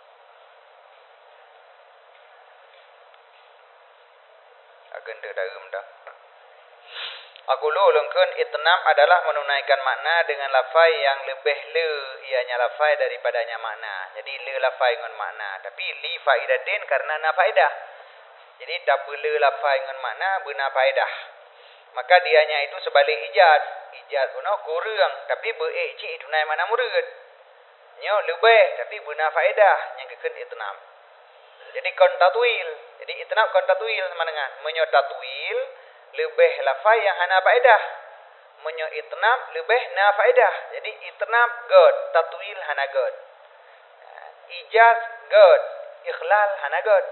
Akan terdalam dah. Aku lengkun itnam adalah menunaikan makna dengan lafai yang lebih le ianya lafai daripadanya makna. Jadi le lafai dengan makna, tapi li faidatin karena na faedah. Jadi tak le lafai dengan makna benar faedah. Maka dianya itu sebalik ijaz. Ijaz pun kurang tapi beikci tunai makna murid. Nyo lebih tapi benar faedah yang kekun itnam. Jadi kon tatwil. Jadi itnam kon tatwil sama dengan menyo tatwil lebih lafai yang hana faedah. Menyo itnam lebih na faedah. Jadi itnam god, tatwil hana god. Ijaz god, ikhlal hana god.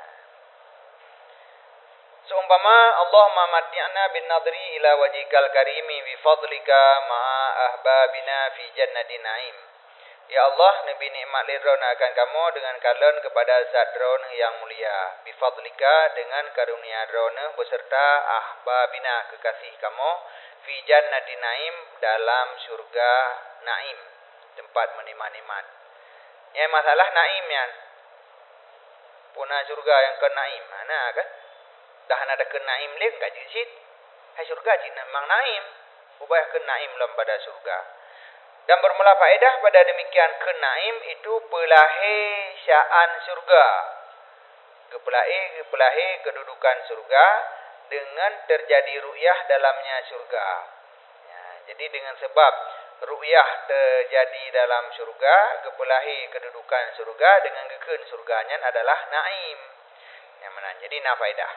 Seumpama Allahumma mati'na bin nadri ila wajhikal karimi bi fadlika ma'a ahbabina fi jannatin na'im. Ya Allah, Nabi nikmat liron akan kamu dengan kalian kepada zat ron yang mulia. Bi fadlika dengan karunia ron beserta ahbabina kekasih kamu fi jannatin na'im dalam surga na'im, tempat menikmat-nikmat. Ya masalah na'im yan. Punah surga yang ke na'im. Mana kan? dah ada ke naim leh enggak jisit. Hai surga cina memang naim. Ubah ke naim dalam pada surga. Dan bermula faedah pada demikian ke naim itu pelahi sya'an surga. Kepelahi kedudukan surga dengan terjadi ru'yah dalamnya surga. Ya, jadi dengan sebab ru'yah terjadi dalam surga, kepelahi kedudukan surga dengan gekun surganya adalah naim. Yang mana? Jadi faedah.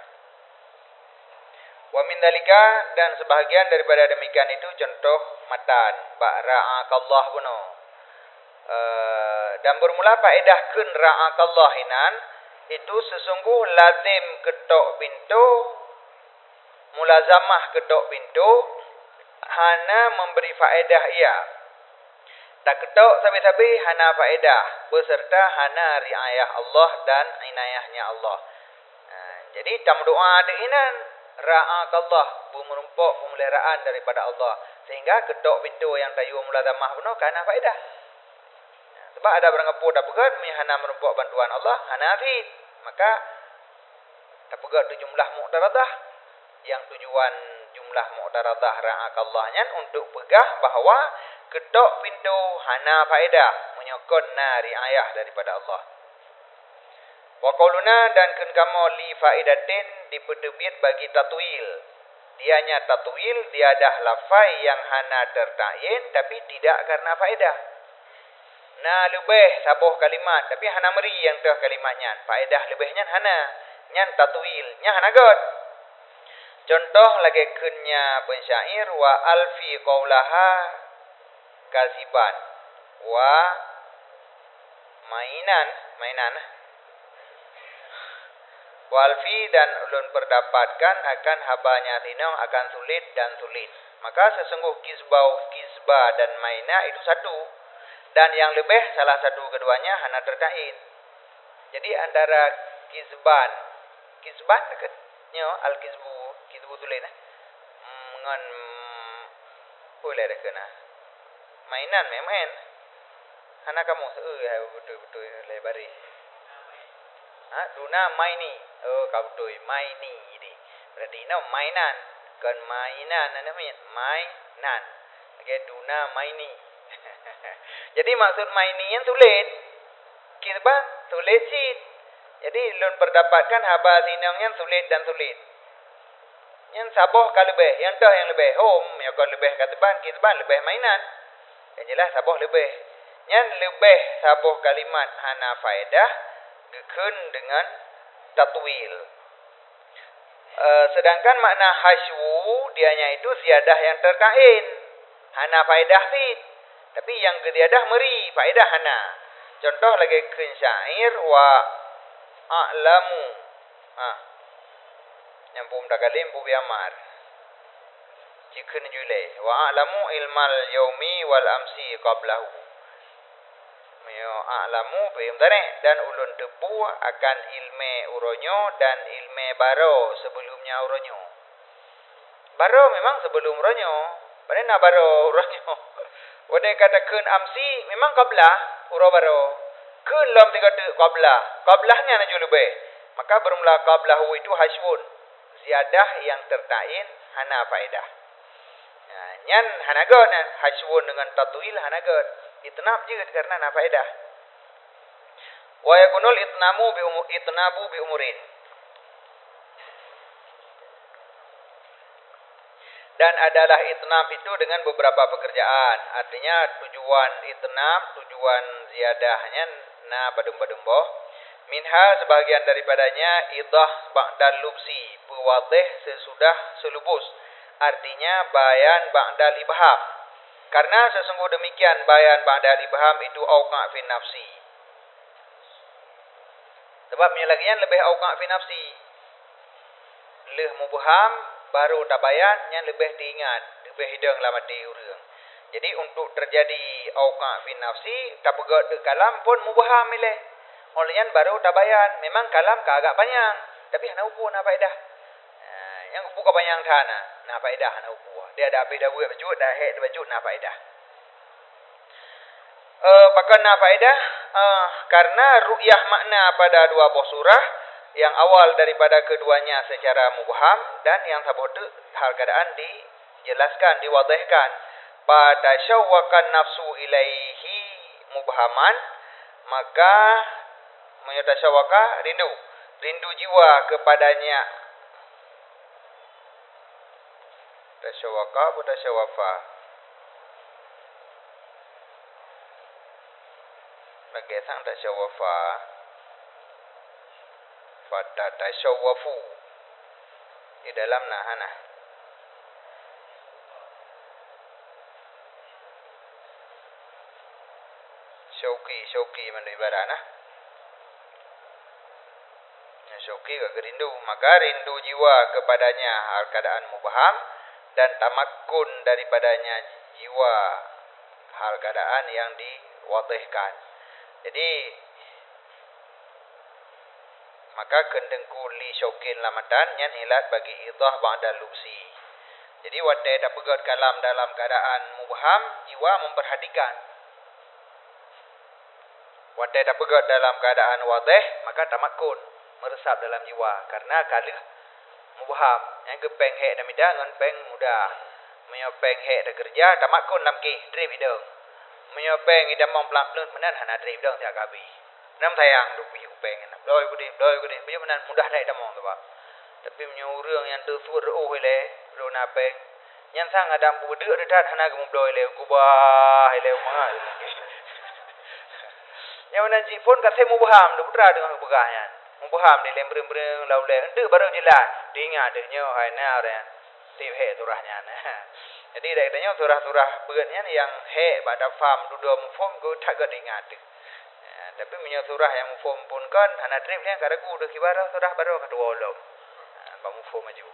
Wa min dalika, dan sebahagian daripada demikian itu contoh matan ba'ra'akallah buno. Dan bermula faedah kun ra'akallahinan itu sesungguh lazim ketok pintu, mulazamah ketok pintu hana memberi faedah ia. Tak ketok sabi-sabi hana faedah beserta hana riayah Allah dan inayahnya Allah. Jadi tam doa adeinan ra'akallah merumpok pemeliharaan daripada Allah sehingga ketok pintu yang tayu mulazamah penuh kana faedah. Sebab ada barang apa tak pegat hana merumpok bantuan Allah hana fit, maka tak pegat tu jumlah muqtaradah yang tujuan jumlah muqtaradah ra'akallahnya untuk pegah bahawa ketok pintu hana faedah menyokon riayah daripada Allah. Wa qauluna, dan kun kamo li faidatin dipedebit bagi tatwil. Dianya tatwil, dia dah lafai yang hana tertayin tapi tidak karena faedah. Lebih sabuh kalimat tapi hana meri yang teh kalimatnya. Faedah lebihnya hana. Nyan tatwil, nya hana god. Contoh lagi kunnya pensyair wa alfi qaulaha kaziban wa mainan walfi, dan ulun berdapatkan akan habanya tinong akan sulit dan sulit. Maka sesungguh kisbah dan maina itu satu, dan yang lebih salah satu keduanya hana terkait. Jadi antara kisban dekat al kisbu tulen ngan boleh dekat mainan memain hana kamu betul lebari duna maini kau betul maini ini berarti mainan kan mainan namanya mainan duna maini. Jadi maksud maini yang sulit kisban sulit sih. Jadi lun perdapatkan haba sinang yang sulit dan sulit. Yang saboh ka lebih, yang dah yang lebih yang kon lebih kataban kisban lebih mainan. Yang jelas saboh lebih. Yang lebih saboh kalimat hana faedah gekun dengan tatwil. Sedangkan makna hasyu dianya itu ziyadah yang terkain. Hana faedah fit. Tapi yang ziyadah meri faedah hana. Contoh lagi kun syair wa a'lamu. Yang pun dakalim pu biamar. Jikun julai wa a'lamu ilmal yaumi wal amsi qablahu. Meo a'lamu dan ulun tebu akan ilme uronyo dan ilme baro sebelumnya uronyo. Baro memang sebelum uronyo. Mana baro uronyo? Wadai kata kun amsi memang qablah uro baro. Kun lam tiga qablah. Qablahnya na lebih. Maka bermula qablahu itu hasyun. Ziyadah yang tertain hana faedah. Nyan hana god hasyun dengan tatwil hana god. Itnab juga karena hana faedah. Wa yakunul itnabu bi umurin. Dan adalah itnab itu dengan beberapa pekerjaan. Artinya tujuan itnab, tujuan ziyadahnya badum-badum boh. Minha sebahagian daripadanya idah ba'dal lubsi, pewadih sesudah selubus. Artinya bayan ba'dal ibham. Karena sesungguh demikian bayan ba'dal ibham itu auqa' fi nafsi. Sebab lagian lebih auqa' fi nafsi. Leh mubham baru tabayan yang lebih diingat, lebih hidang lah mati urang. Jadi untuk terjadi auqa' fi nafsi, tak pegat kalam pun mubham milih. Olehnya baru tabayan. Memang kalam agak panjang, tapi hana upu na faedah. Yang upu ka panjang thana, na faedah hana upu. Dia ada beda buat baju, dah head baju na faedah. Pakai na faedah karena ru'yah makna pada dua buah surah yang awal daripada keduanya secara mubham dan yang sabah tu hal keadaan dijelaskan, diwadihkan. Pada syawwakan nafsu ilaihi mubhaman, maka tasyawwaka rindu jiwa kepadanya. Tasyawwaka atau tasyawwafa? Lagi sang tasyawwafa. Pada tasyawwafu di dalam nahana. Syauqi mana ibarat nah. Syauqi ke rindu, maka rindu jiwa kepadanya hal keadaan mubham dan tamakkun daripadanya jiwa hal keadaan yang diwadihkan. Jadi maka kendengku li syauqin lamatan yang hilat bagi idah ba'da lubsi. Jadi wadai tak pegat kalam dalam keadaan mubham, jiwa memperhatikan. Wadai tak pegat dalam keadaan wadih, maka tamakkun, meresap dalam jiwa. Karena kalau mubham, yang ke peng hek dan mida dengan peng mudah. Menyopeng hek dan kerja, tamakkun lam ki, drip hidung. Menyopeng idam mong pelan-pelan, menan hana drip hidung tiap kabi. Nam sayang duk piu peng nak bloi kudi piu menan mudah dai damong tu ba. Tapi menyurang yang tersuar le ro na peng. Yang sang adam bu de dedat hana ke bloi le kubah le mangal. Yang nan ji pun kat semu buham du putra dengan begahnya. Mubham di lembrem-brem lau le ende baru jelas. Dinga de nyo hai na re. Ti he surahnya nah. Jadi dak tanya surah-surah beratnya yang he pada faham duduk mufhum go tak ke ingat. Tapi punya surah yang mufhum pun kan hana trip dia kada ku de kibara surah baru kedua ulum. Ba mufhum maju.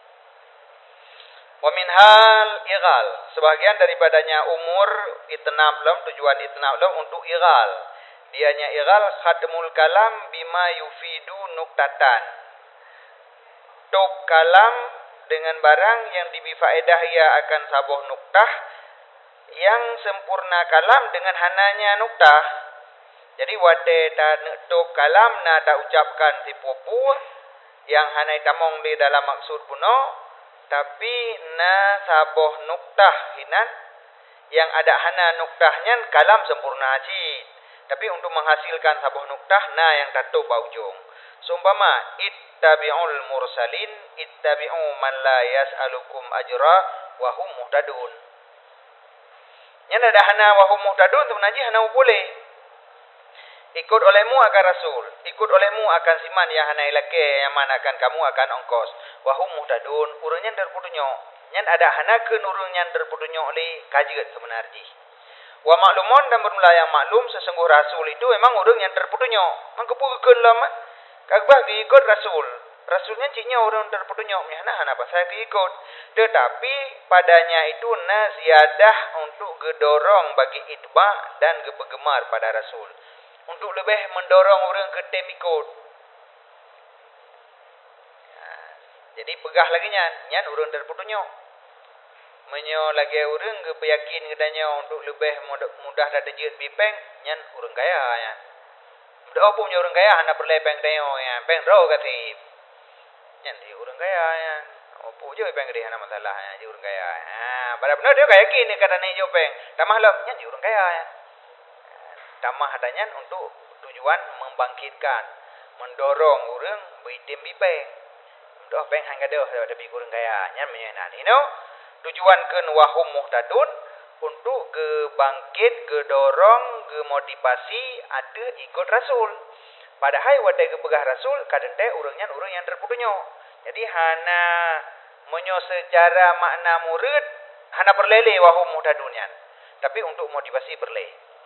Wa min hal ighal, sebagian daripadanya umur itnab lam, tujuan itnab lam untuk ighal. Dianya ighal khadmul kalam bima yufidu nuktatan. Tok kalam dengan barang yang dibifaedah ia akan sabuh nuktah, yang sempurna kalam dengan hananya nuktah. Jadi wade ta tok kalam na ta ucapkan si pupu yang hanai tamong di dalam maksud puno, tapi na sabuh nuktah hinan yang ada hana nuktahnya kalam sempurna cid. Tapi untuk menghasilkan sabuh nuktah na yang tatu ujung. Sumpama ittabi'ul mursalin ittabi'u man la yas'alukum ajra wa hum muhtadun. Yang ada hana wa hum muhtadun sebenarnya hana boleh. Ikut olehmu akan rasul, ikut olehmu akan siman yang hana ilake, yang mana akan kamu akan ongkos. Wa hum muhtadun, urangnya terputunyo. Yang ada hana ke urangnya terputunyo oleh kajian sebenarnya. Wa maklumun dan bermula yang maklum sesungguh rasul itu memang orang yang terputunyo. Mengkepukeun lama kagbah ikut rasul. Rasulnya cinya orang terputunyo. Hana pasal ikut. Tetapi padanya itu na ziyadah untuk gedorong bagi itba dan gepegemar pada rasul. Untuk lebih mendorong orang ke tem ikut. Jadi pegah lagi nyan orang terputunyo. Menyo lagi orang ke peyakin katanya untuk lebih mudah dah dejit bipeng nyan orang kaya ya. Dah punya orang kaya hana perlepeng teo ya, peng ro katip. Nyan di orang kaya ya. Opo je peng dia hana masalah ya, di orang kaya. Pada benar dia kaya yakin kata ni jo peng. Tamah lam nyan di orang kaya ya. Tamah adanya untuk tujuan membangkitkan, mendorong orang beritim bipeng. Dah peng hang gaduh ada bi orang kaya nyan menyenan. Tujuan ke wahum muhtadun untuk ke bangkit, ke dorong, ke motivasi ada ikut rasul. Padahal wadai ke pegah rasul kadang urangnya orang yang terputunyo. Jadi hana menyo secara makna murid hana perlele wahum muhtadunnya. Tapi untuk motivasi perle.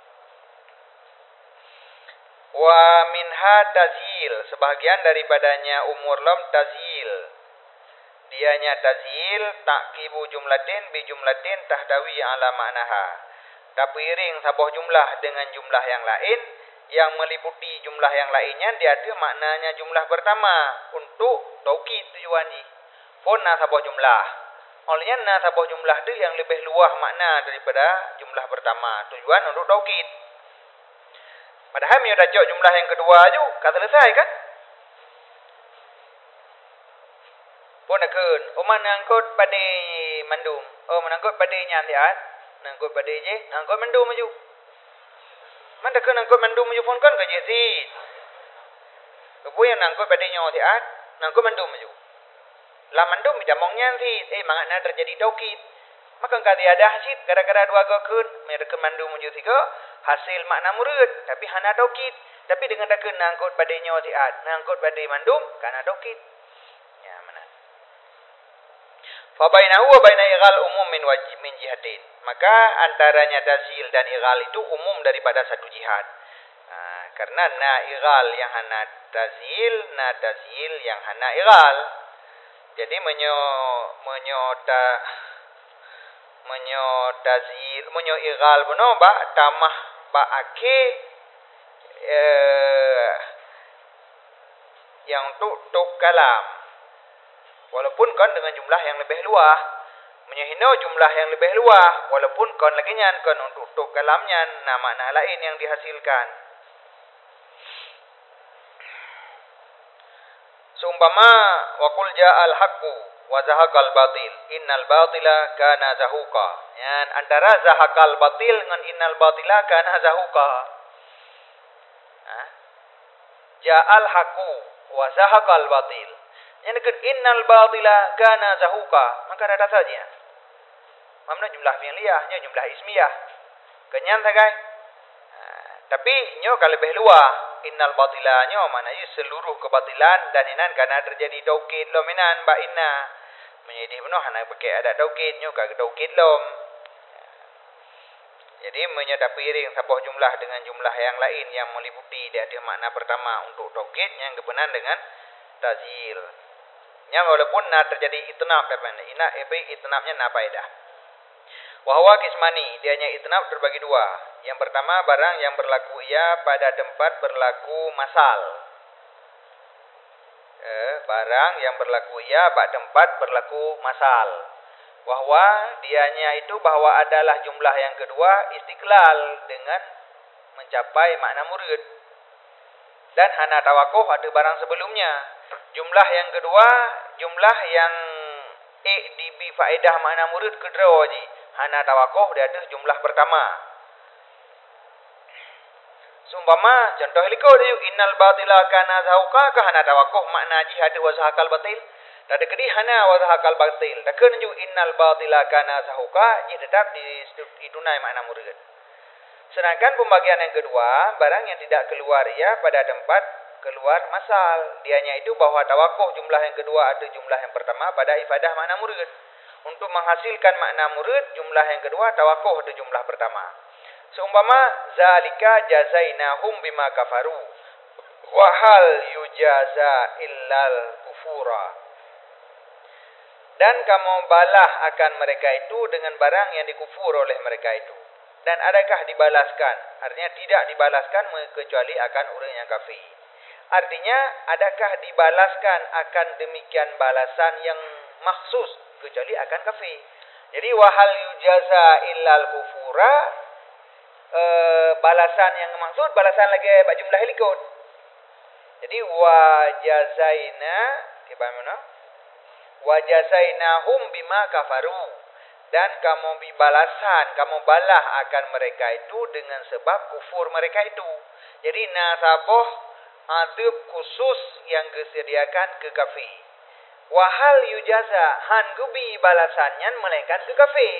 Wa minha tazil, sebahagian daripadanya umur lam tazil. Dianya tazil taqibu jumlatin bi jumlatin tahdawi ala ma'naha. Tapiring sabuh jumlah dengan jumlah yang lain yang meliputi jumlah yang lainnya dia ada maknanya jumlah pertama untuk taukid tujuan ni. Pun na sabuh jumlah. Olehnya na sabuh jumlah tu yang lebih luas makna daripada jumlah pertama, tujuan untuk taukid. Padahal dia dah jumlah yang kedua je, kata selesai kan? Pun nakun, nangkut pada mandum. Menangkut pada nyantiat. Nangkut pada je, nangkut mandum maju. Mana nakun nangkut mandum maju pun kan kerja zid. Kepo yang nangkut pada nyantiat, nangkut mandum maju. Lah mandum tidak mongnya zid. Mangatna terjadi daukit. Maka kali ada hasil gara-gara dua gokun, mereka mandum maju tiga, hasil makna murid. Tapi hana daukit. Tapi dengan nakun nangkut pada nyantiat, nangkut pada mandum, karena daukit. Fabainahu wa baina ighal umum min jihatin. Maka antaranya tazil dan ighal itu umum daripada satu jihad. Karena na ighal yang hana tazil, na tazil yang hana ighal. Jadi tazil, ighal beno ba tamah ba ake yang tuk kalam. Walaupun kon dengan jumlah yang lebih luas, menyehino jumlah yang lebih luas, walaupun kon lagi nyan kon untuk kalamnya makna lain yang dihasilkan. Seumpama wa qul ja'al haqqu wa zahaqal batil, innal batila kana zahuqa. Yan antara zahaqal batil dengan innal batila kana zahuqa. Ja'al haqqu wa zahaqal batil. Yang dekat innal batila kana zahuqa, maka ada saja. Mana jumlah fi'liyahnya, jumlah ismiyah. Kenyan sagai. Tapi nyo kalau lebih luas, innal batila nyo mana seluruh kebatilan dan inan karena terjadi daukid lom inan ba inna. Menjadi benar hana pakai ada daukid nyo kagak daukid lom. Jadi menyedapiring sebuah jumlah dengan jumlah yang lain yang meliputi dia ada makna pertama untuk daukid yang kebenan dengan tazil. Yang walaupun terjadi itnab itnabnya na faedah. Wahwa kismani, dianya itnab terbagi dua. Yang pertama barang yang berlaku ia pada tempat berlaku masal. Barang yang berlaku ia pada tempat berlaku masal. Wahwa dianya itu bahwa adalah jumlah yang kedua istiqlal dengan mencapai makna murid. Dan hana tawakuh ada barang sebelumnya. Jumlah yang kedua, jumlah yang dibi faedah makna murid kedua ni. Hana tawakuh dia ada jumlah pertama. Sumpama contoh liko dia innal batila kana zahuqa ka hana tawakuh makna jihad wa zahaqal batil. Tadi kedi hana wa zahaqal batil. Takkan ju innal batila kana zahuqa ji tetap ditunai makna murid. Sedangkan pembagian yang kedua, barang yang tidak keluar ia pada tempat keluar masal. Dianya itu bahwa tawakuh jumlah yang kedua ada jumlah yang pertama pada ifadah makna murid. Untuk menghasilkan makna murid, jumlah yang kedua tawakuh ada jumlah pertama. Seumpama zalika jazainahum bima kafaru wa hal yujaza illal kufura. Dan kamu balah akan mereka itu dengan barang yang dikufur oleh mereka itu. Dan adakah dibalaskan? Artinya tidak dibalaskan kecuali akan orang yang kafir. Artinya adakah dibalaskan akan demikian balasan yang maksus kecuali akan kafir. Jadi wahal yujaza illal kufura, balasan yang maksud balasan lagi jumlah likut. Jadi wajazaina bagaimana? Wajazainahum bima kafaru. Dan kamu balasan, kamu balah akan mereka itu dengan sebab kufur mereka itu. Jadi nasabah adab khusus yang disediakan ke kafir. Wahal yujaza han gubi balasannya melainkan ke kafir.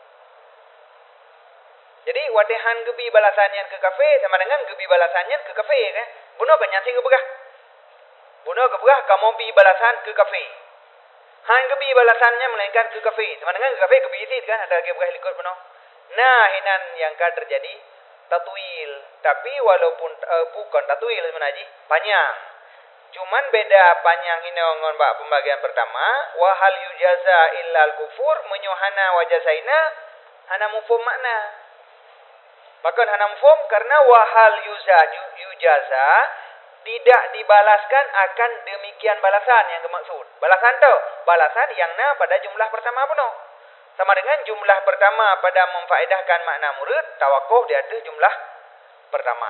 Jadi wadihan gubi balasannya ke kafir sama dengan gubi balasannya ke kafir kan? Bunuh kan nyati kebegah. Bunuh kebegah kamu bi balasan ke kafir. Han kebi balasannya melainkan ke kafir. Sama dengan ke kafir kebi isid kan ada lagi bukan likut penuh. Nah, hinan yang kan terjadi tatwil. Tapi walaupun bukan tatwil sebenarnya panjang. Cuman beda panjang hinongon bak pembagian pertama. Wahal yujaza illal kufur menyuhana wajazaina hana mufhum makna. Bahkan hana mufhum karena wahal yujaza tidak dibalaskan akan demikian balasan yang dimaksud. Balasan tu, balasan yang na pada jumlah pertama penuh. Sama dengan jumlah pertama pada memfaedahkan makna murid, tawakuh dia ada jumlah pertama.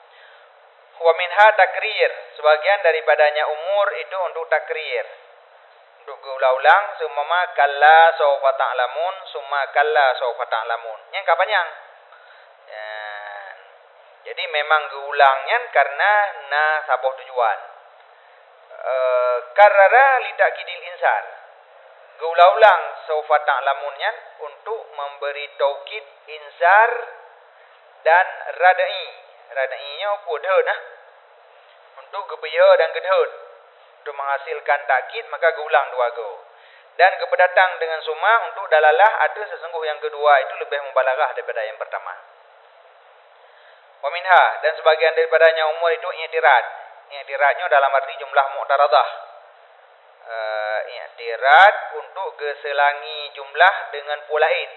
Wa minha takrir, sebagian daripadanya umur itu untuk takrir. Duk ulang-ulang seumpama kalla sawfa ta'lamun summa kalla sawfa ta'lamun. Yang panjang. Ya. Jadi memang geulangnya karena sabuh tujuan. Karara litakidil insan. Geulang-ulang sawfa ta'lamunnya untuk memberi taukid insar dan radai. Radainya apa dah nah? Untuk gebaya dan gedhut. Untuk menghasilkan takkid maka geulang dua go. Dan kepedatang dengan summa untuk dalalah ada sesungguh yang kedua itu lebih mubalaghah daripada yang pertama. Wa minha dan sebagian daripadanya umur itu i'tirad. I'tiradnya dalam arti jumlah mu'taradah. I'tirad untuk geselangi jumlah dengan pulain.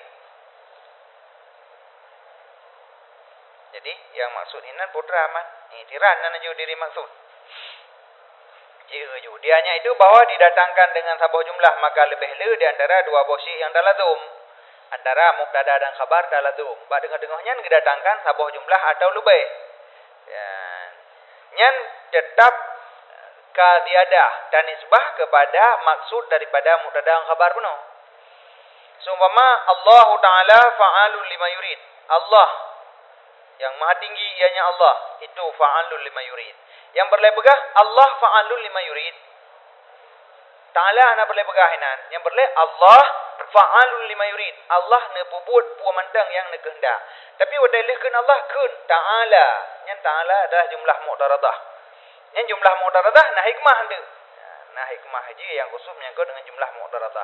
Jadi yang maksud ini putra man. I'tirad nan ju diri maksud. Dianya itu bahwa didatangkan dengan sebuah jumlah maka lebih le di antara dua posisi yang talazum. Antara mubtada dan khabar talazum. Ba dengar-dengarnya didatangkan sebuah jumlah atau lebih. Ya. Nyan tetap kaziyadah dan nisbah kepada maksud daripada mubtada dan khabar penuh. Seumpama Allah Ta'ala fa'alul lima yurid. Allah yang maha tinggi ianya Allah itu fa'alul lima yurid. Yang berlebegah Allah fa'alul lima yurid. Ta'ala ana berlebegah inan. Yang berle Allah fa'alul lima yurid. Allah ne puput puan mantang yang ne kehendak. Tapi wadalihkeun Allah keun Ta'ala. Yang Ta'ala adalah jumlah mu'taradah. Yang jumlah mu'taradah nah hikmah hande. Nah hikmah haji yang khusus menyangkut dengan jumlah mu'taradah.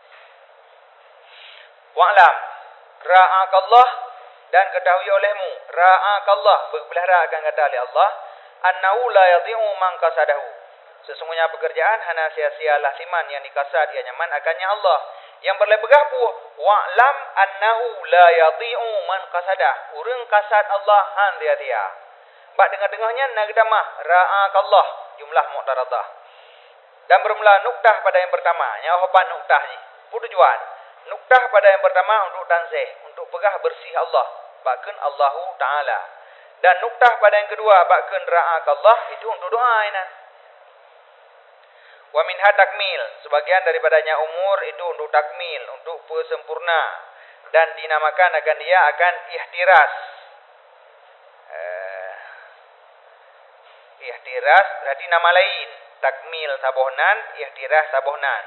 Wa'lam ra'akallah dan ketahui olehmu ra'akallah berpelihara akan kata oleh Allah annahu la yadhi'u man qasadahu. Sesungguhnya pekerjaan hana sia-sia lasiman yang dikasad ia nyaman akannya Allah. Yang berlebegah pu wa'lam annahu la yadhi'u man qasadah. Urang kasad Allah han dia. Bak dengar-dengarnya nagdamah ra'akallah jumlah mu'taradah. Dan bermula nuktah pada yang pertama. Yang hoban nuktah ni. Tujuan. Nuktah pada yang pertama untuk tanzih, untuk pegah bersih Allah. Bahkan Allahu Ta'ala. Dan nuktah pada yang kedua, bahkan ra'akallah itu untuk doa ini. Wa minha takmil. Sebagian daripadanya umur itu untuk takmil, untuk sempurna. Dan dinamakan akan dia akan ihtiras. Ihtiras berarti nama lain. Takmil sabohnan, ihtiras sabohnan.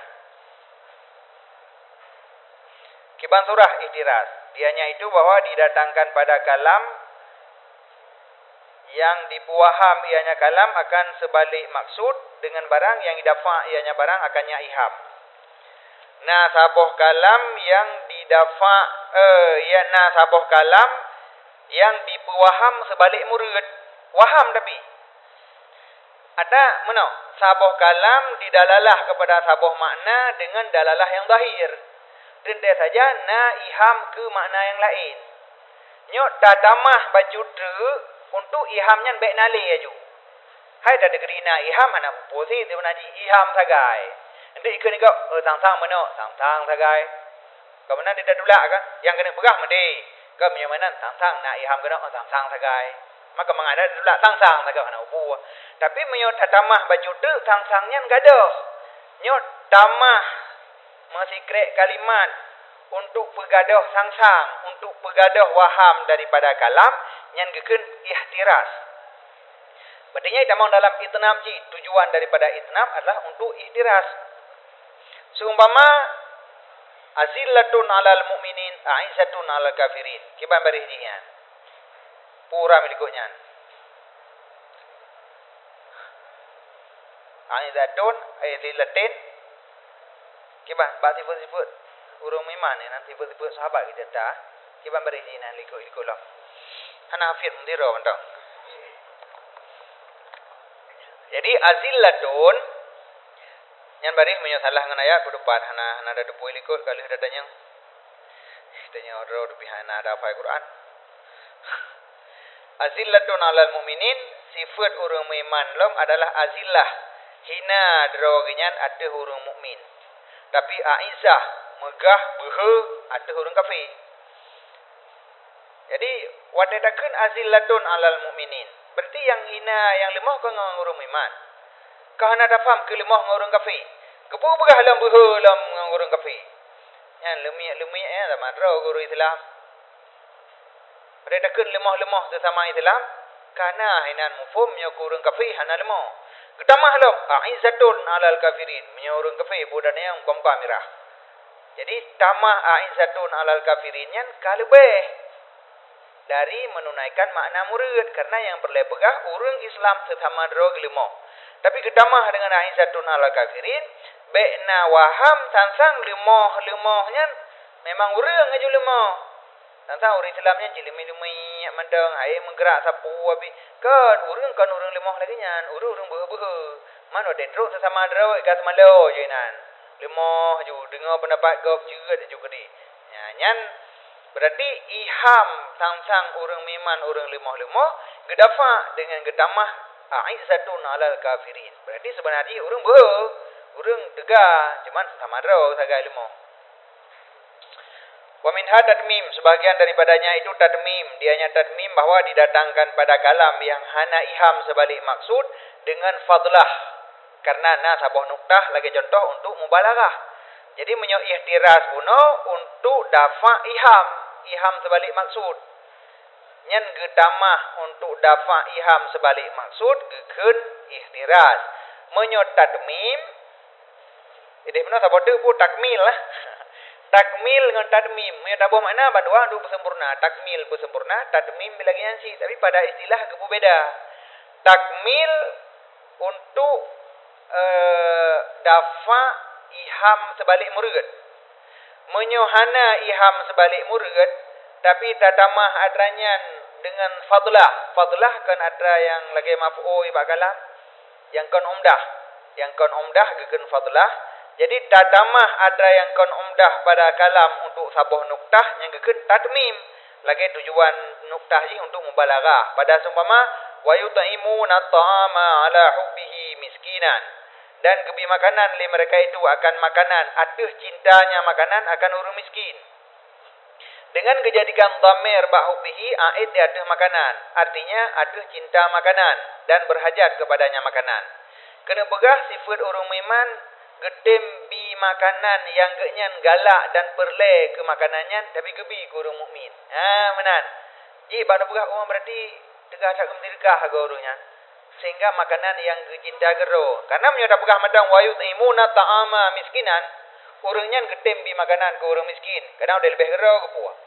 Kiban surah ihtiras. Dianya itu bahwa didatangkan pada kalam yang dipuaham ianya kalam akan sebalik maksud dengan barang yang didafa ianya barang akannya iham. Nah sabuh kalam yang didafa sabuh kalam yang dipuaham sebalik murid. Waham tapi ada mana? Sabuh kalam didalalah kepada sabuh makna dengan dalalah yang zahir. Rendah saja na iham ke makna yang lain. Nyok tatamah baju tu untuk ihamnya baik nali aju. Hai dah degrina iham mana posi tu naji iham sagai. Nanti ikut ni kau sang-sang mana? Sang-sang sagai. Kau mana dia dah dulak kan? Yang kena pegah mesti. Kau punya mana sang-sang na iham kena sang-sang sagai. Maka mengada dulak sang-sang sagai mana upu. Tapi menyok tatamah baju tu sang-sangnya enggak ada. Nyok tamah masih krek kalimat untuk pegadah sang-sang, untuk pegadah waham daripada kalam yang gekun ihtiras. Berarti tamang dalam itnab ji, tujuan daripada itnab adalah untuk ihtiras. Seumpama azillatun 'alal mu'minin, a'izzatun 'alal kafirin. Kiban barihinya. Pura miliknya. A'izzatun a'izillatin kiban ba sifat-sifat urang iman ni nanti sifat-sifat sahabat kita ta kiban beri jinan liko lah ana hafid mendira mentang. Jadi azillatun yang bari menyo salah ngan ayat ku depan ana ada depoy liko kali datanya order pihana ada apa Quran. Azillatun 'alal mu'minin sifat urang iman lom adalah azillah hina droginyan ada urang mukmin. Tapi a'izzah, megah, behe, ada orang kafir. Jadi, wadadakan azillatun 'alal mu'minin. Berarti yang hina, yang lemah kau dengan orang iman. Kau hendak faham ke lemah dengan orang kafir. Kepu begah lam buhu lam orang kafir. Yan lemik sama guru Islam. Mereka kun lemah-lemah sesama Islam karena hinan mufhum nya kurang kafir hana lemah. Ketamah lam a'izzatun 'alal kafirin. Nya orang kafir budan yang kompa mirah. Jadi tamah a'izzatun 'alal kafirin yan kalebeh dari menunaikan makna murid karena yang berlepegah orang Islam sesama drog lemah. Tapi ketamah dengan a'izzatun 'alal kafirin be'na waham sansang lemah-lemahnya memang orang aja lemah. Tentang orang Islamnya cilimi-limi mandang air menggerak sapu habis kan orang lemah lagi nyan orang beuh-beuh mana dendro sesama dro ikas malo je nan lemah ju dengar pendapat gop juga juga di nyan berarti iham sang orang miman orang lemah-lemah gedafa dengan gedamah a'izzatun 'alal kafirin berarti sebenarnya orang beuh orang tegak cuman sama dro sagai lemah. Wa minha tadmim, sebagian daripadanya itu tadmim. Dianya tadmim bahwa didatangkan pada kalam yang hana iham sebalik maksud dengan fadlah. Karena sabah nuktah lagi contoh untuk mubalaghah. Jadi menyo ihtiraz buno untuk dafa iham sebalik maksud. Nyen getamah untuk dafa iham sebalik maksud gekeun ihtiraz. Menyo tadmim ini benar sabah tu takmil lah. Takmil dengan tadmim. Ia tabuh makna badua du bersempurna. Takmil bersempurna, tadmim bila giansi. Tapi pada istilah kepu beda. Takmil untuk dafa iham sebalik murgad. Menyohana iham sebalik murgad. Tapi tatamah adranya dengan fadlah. Fadlah kan adra yang lagi maf'u ibak kalam. Yang kan umdah. Yang kan umdah gekan fadlah. Jadi tatamah ada yang kon umdah pada kalam untuk sabah nuktah yang gekun tadmim. Lagi tujuan nuktah ini untuk mubalaghah. Pada seumpama wa yut'imuna ta'ama 'ala hubbihi miskinan. Dan kebi makanan li mereka itu akan makanan, atuh cintanya makanan akan orang miskin. Dengan kejadikan dhamir ba hubbihi aid di atuh makanan. Artinya atuh cinta makanan dan berhajat kepadanya makanan. Kena begah sifat orang iman getembi makanan yang genyan galak dan perle ke makanannya tapi gebi guru mukmin. Menan. Ji pada begah orang berarti tegah cak mendirkah ke orangnya. Sehingga makanan yang cinta gero. Karena menyoda begah madang wayut imuna ta'ama miskinan, orangnya getembi makanan ke orang miskin. Kadang udah lebih gero ke puak.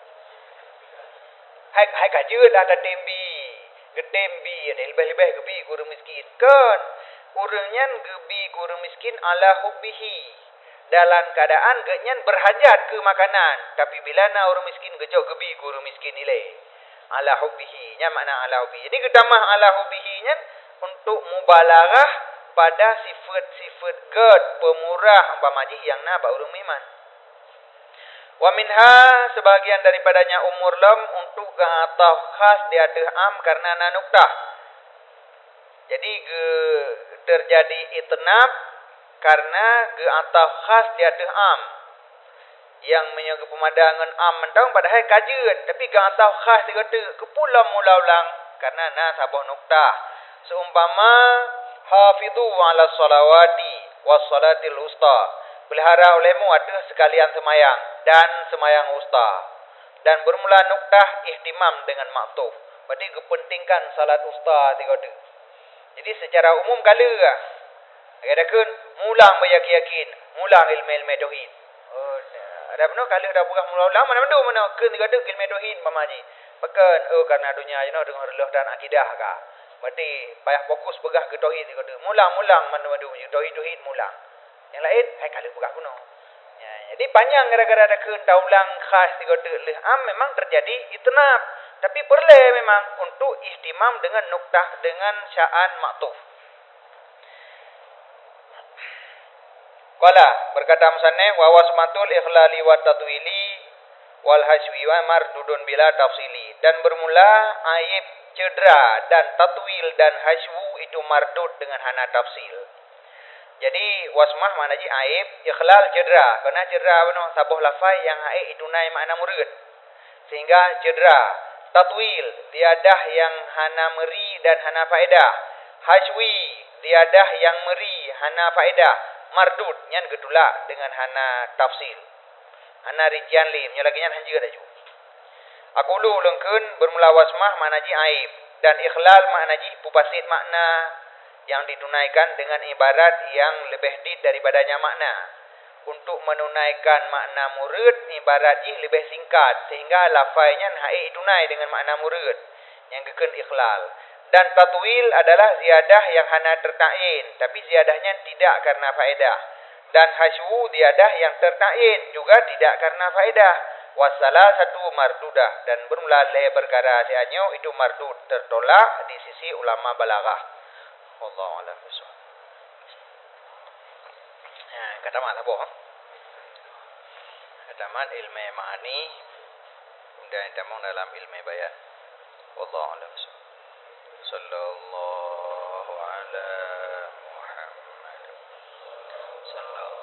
Hai kajut ada tembi. Getembi ada lebih-lebih gebi guru miskin. Kan orangnya gebi guru miskin ala hubbihi. Dalam keadaan genyan berhajat ke makanan. Tapi bila na orang miskin gejok gebi guru miskin nilai. Ala hubbihi. Nya makna ala hubbihi. Jadi ketamah ala hubbihi nya untuk mubalaghah pada sifat-sifat ged pemurah umpama yang na ba urang iman. Wa minha sebagian daripadanya umur lam untuk atau khas di atas am karena nanuktah. Jadi terjadi itnab karena atau khas di atas am. Yang menjaga pemandangan am mentang padahal kajian tapi atau khas di kata kepulam mulaulang karena na sabah nuktah. Seumpama hafidhu ala salawati was salatil usta. Pelihara olehmu ada sekalian semayang dan semayang usta. Dan bermula nuktah ihtimam dengan maktuf. Berarti kepentingkan salat usta tiga-tiga. Jadi secara umum kala agak mulang beryakin, mulang ilmu tauhid. Ada benar kala dah bukan mulang mana ke tiga-tiga ilmu tauhid pamaji. Bahkan karena dunia dengan Allah dan akidah ka. Berarti payah fokus pegah ke tauhid tiga-tiga. Mulang mana-mana tauhid mulang. Yang lain, hai kali buka kuno. Ya, jadi panjang gara-gara ada taulang khas tiga am memang terjadi itnab. Tapi perlu memang untuk ihtimam dengan nuktah dengan sya'an maktuf. Qala berkata musannif wa wasmatul ikhlali wa tatwili wal haswi wa mardudun bila tafsili. Dan bermula aib cedera dan tatwil dan haswu itu mardud dengan hana tafsil. Jadi wasmah mana ji aib, ikhlal cedera. Karena cedera benar sabuh lafai yang aib itu naik makna murid. Sehingga cedera, tatwil, tiadah yang hana meri dan hana faedah. Hajwi, tiadah yang meri, hana faedah. mardud nyan gedula dengan hana tafsil. Hana rincian lim nya lagi nyan hanji daju. Aku lu lengkeun bermula wasmah maknaji aib dan ikhlal maknaji pupasit makna yang ditunaikan dengan ibarat yang lebih did daripadanya makna. Untuk menunaikan makna murid ibaratnya lebih singkat sehingga lafaznya hai tunai dengan makna murid yang gekeun ikhlal. Dan tatwil adalah ziyadah yang hana tertain tapi ziyadahnya tidak karena faedah. Dan hasyu ziyadah yang tertain juga tidak karena faedah. Wasalah satu mardudah dan bermula perkara sianyo itu mardud tertolak di sisi ulama balaghah. Wallahu a'lam bishawab. Kata mana boh? Kataman ilmu ma'ani dan tamang dalam ilmu bayan. Wallahu a'lam bishawab. Sallallahu ala Muhammad sallallahu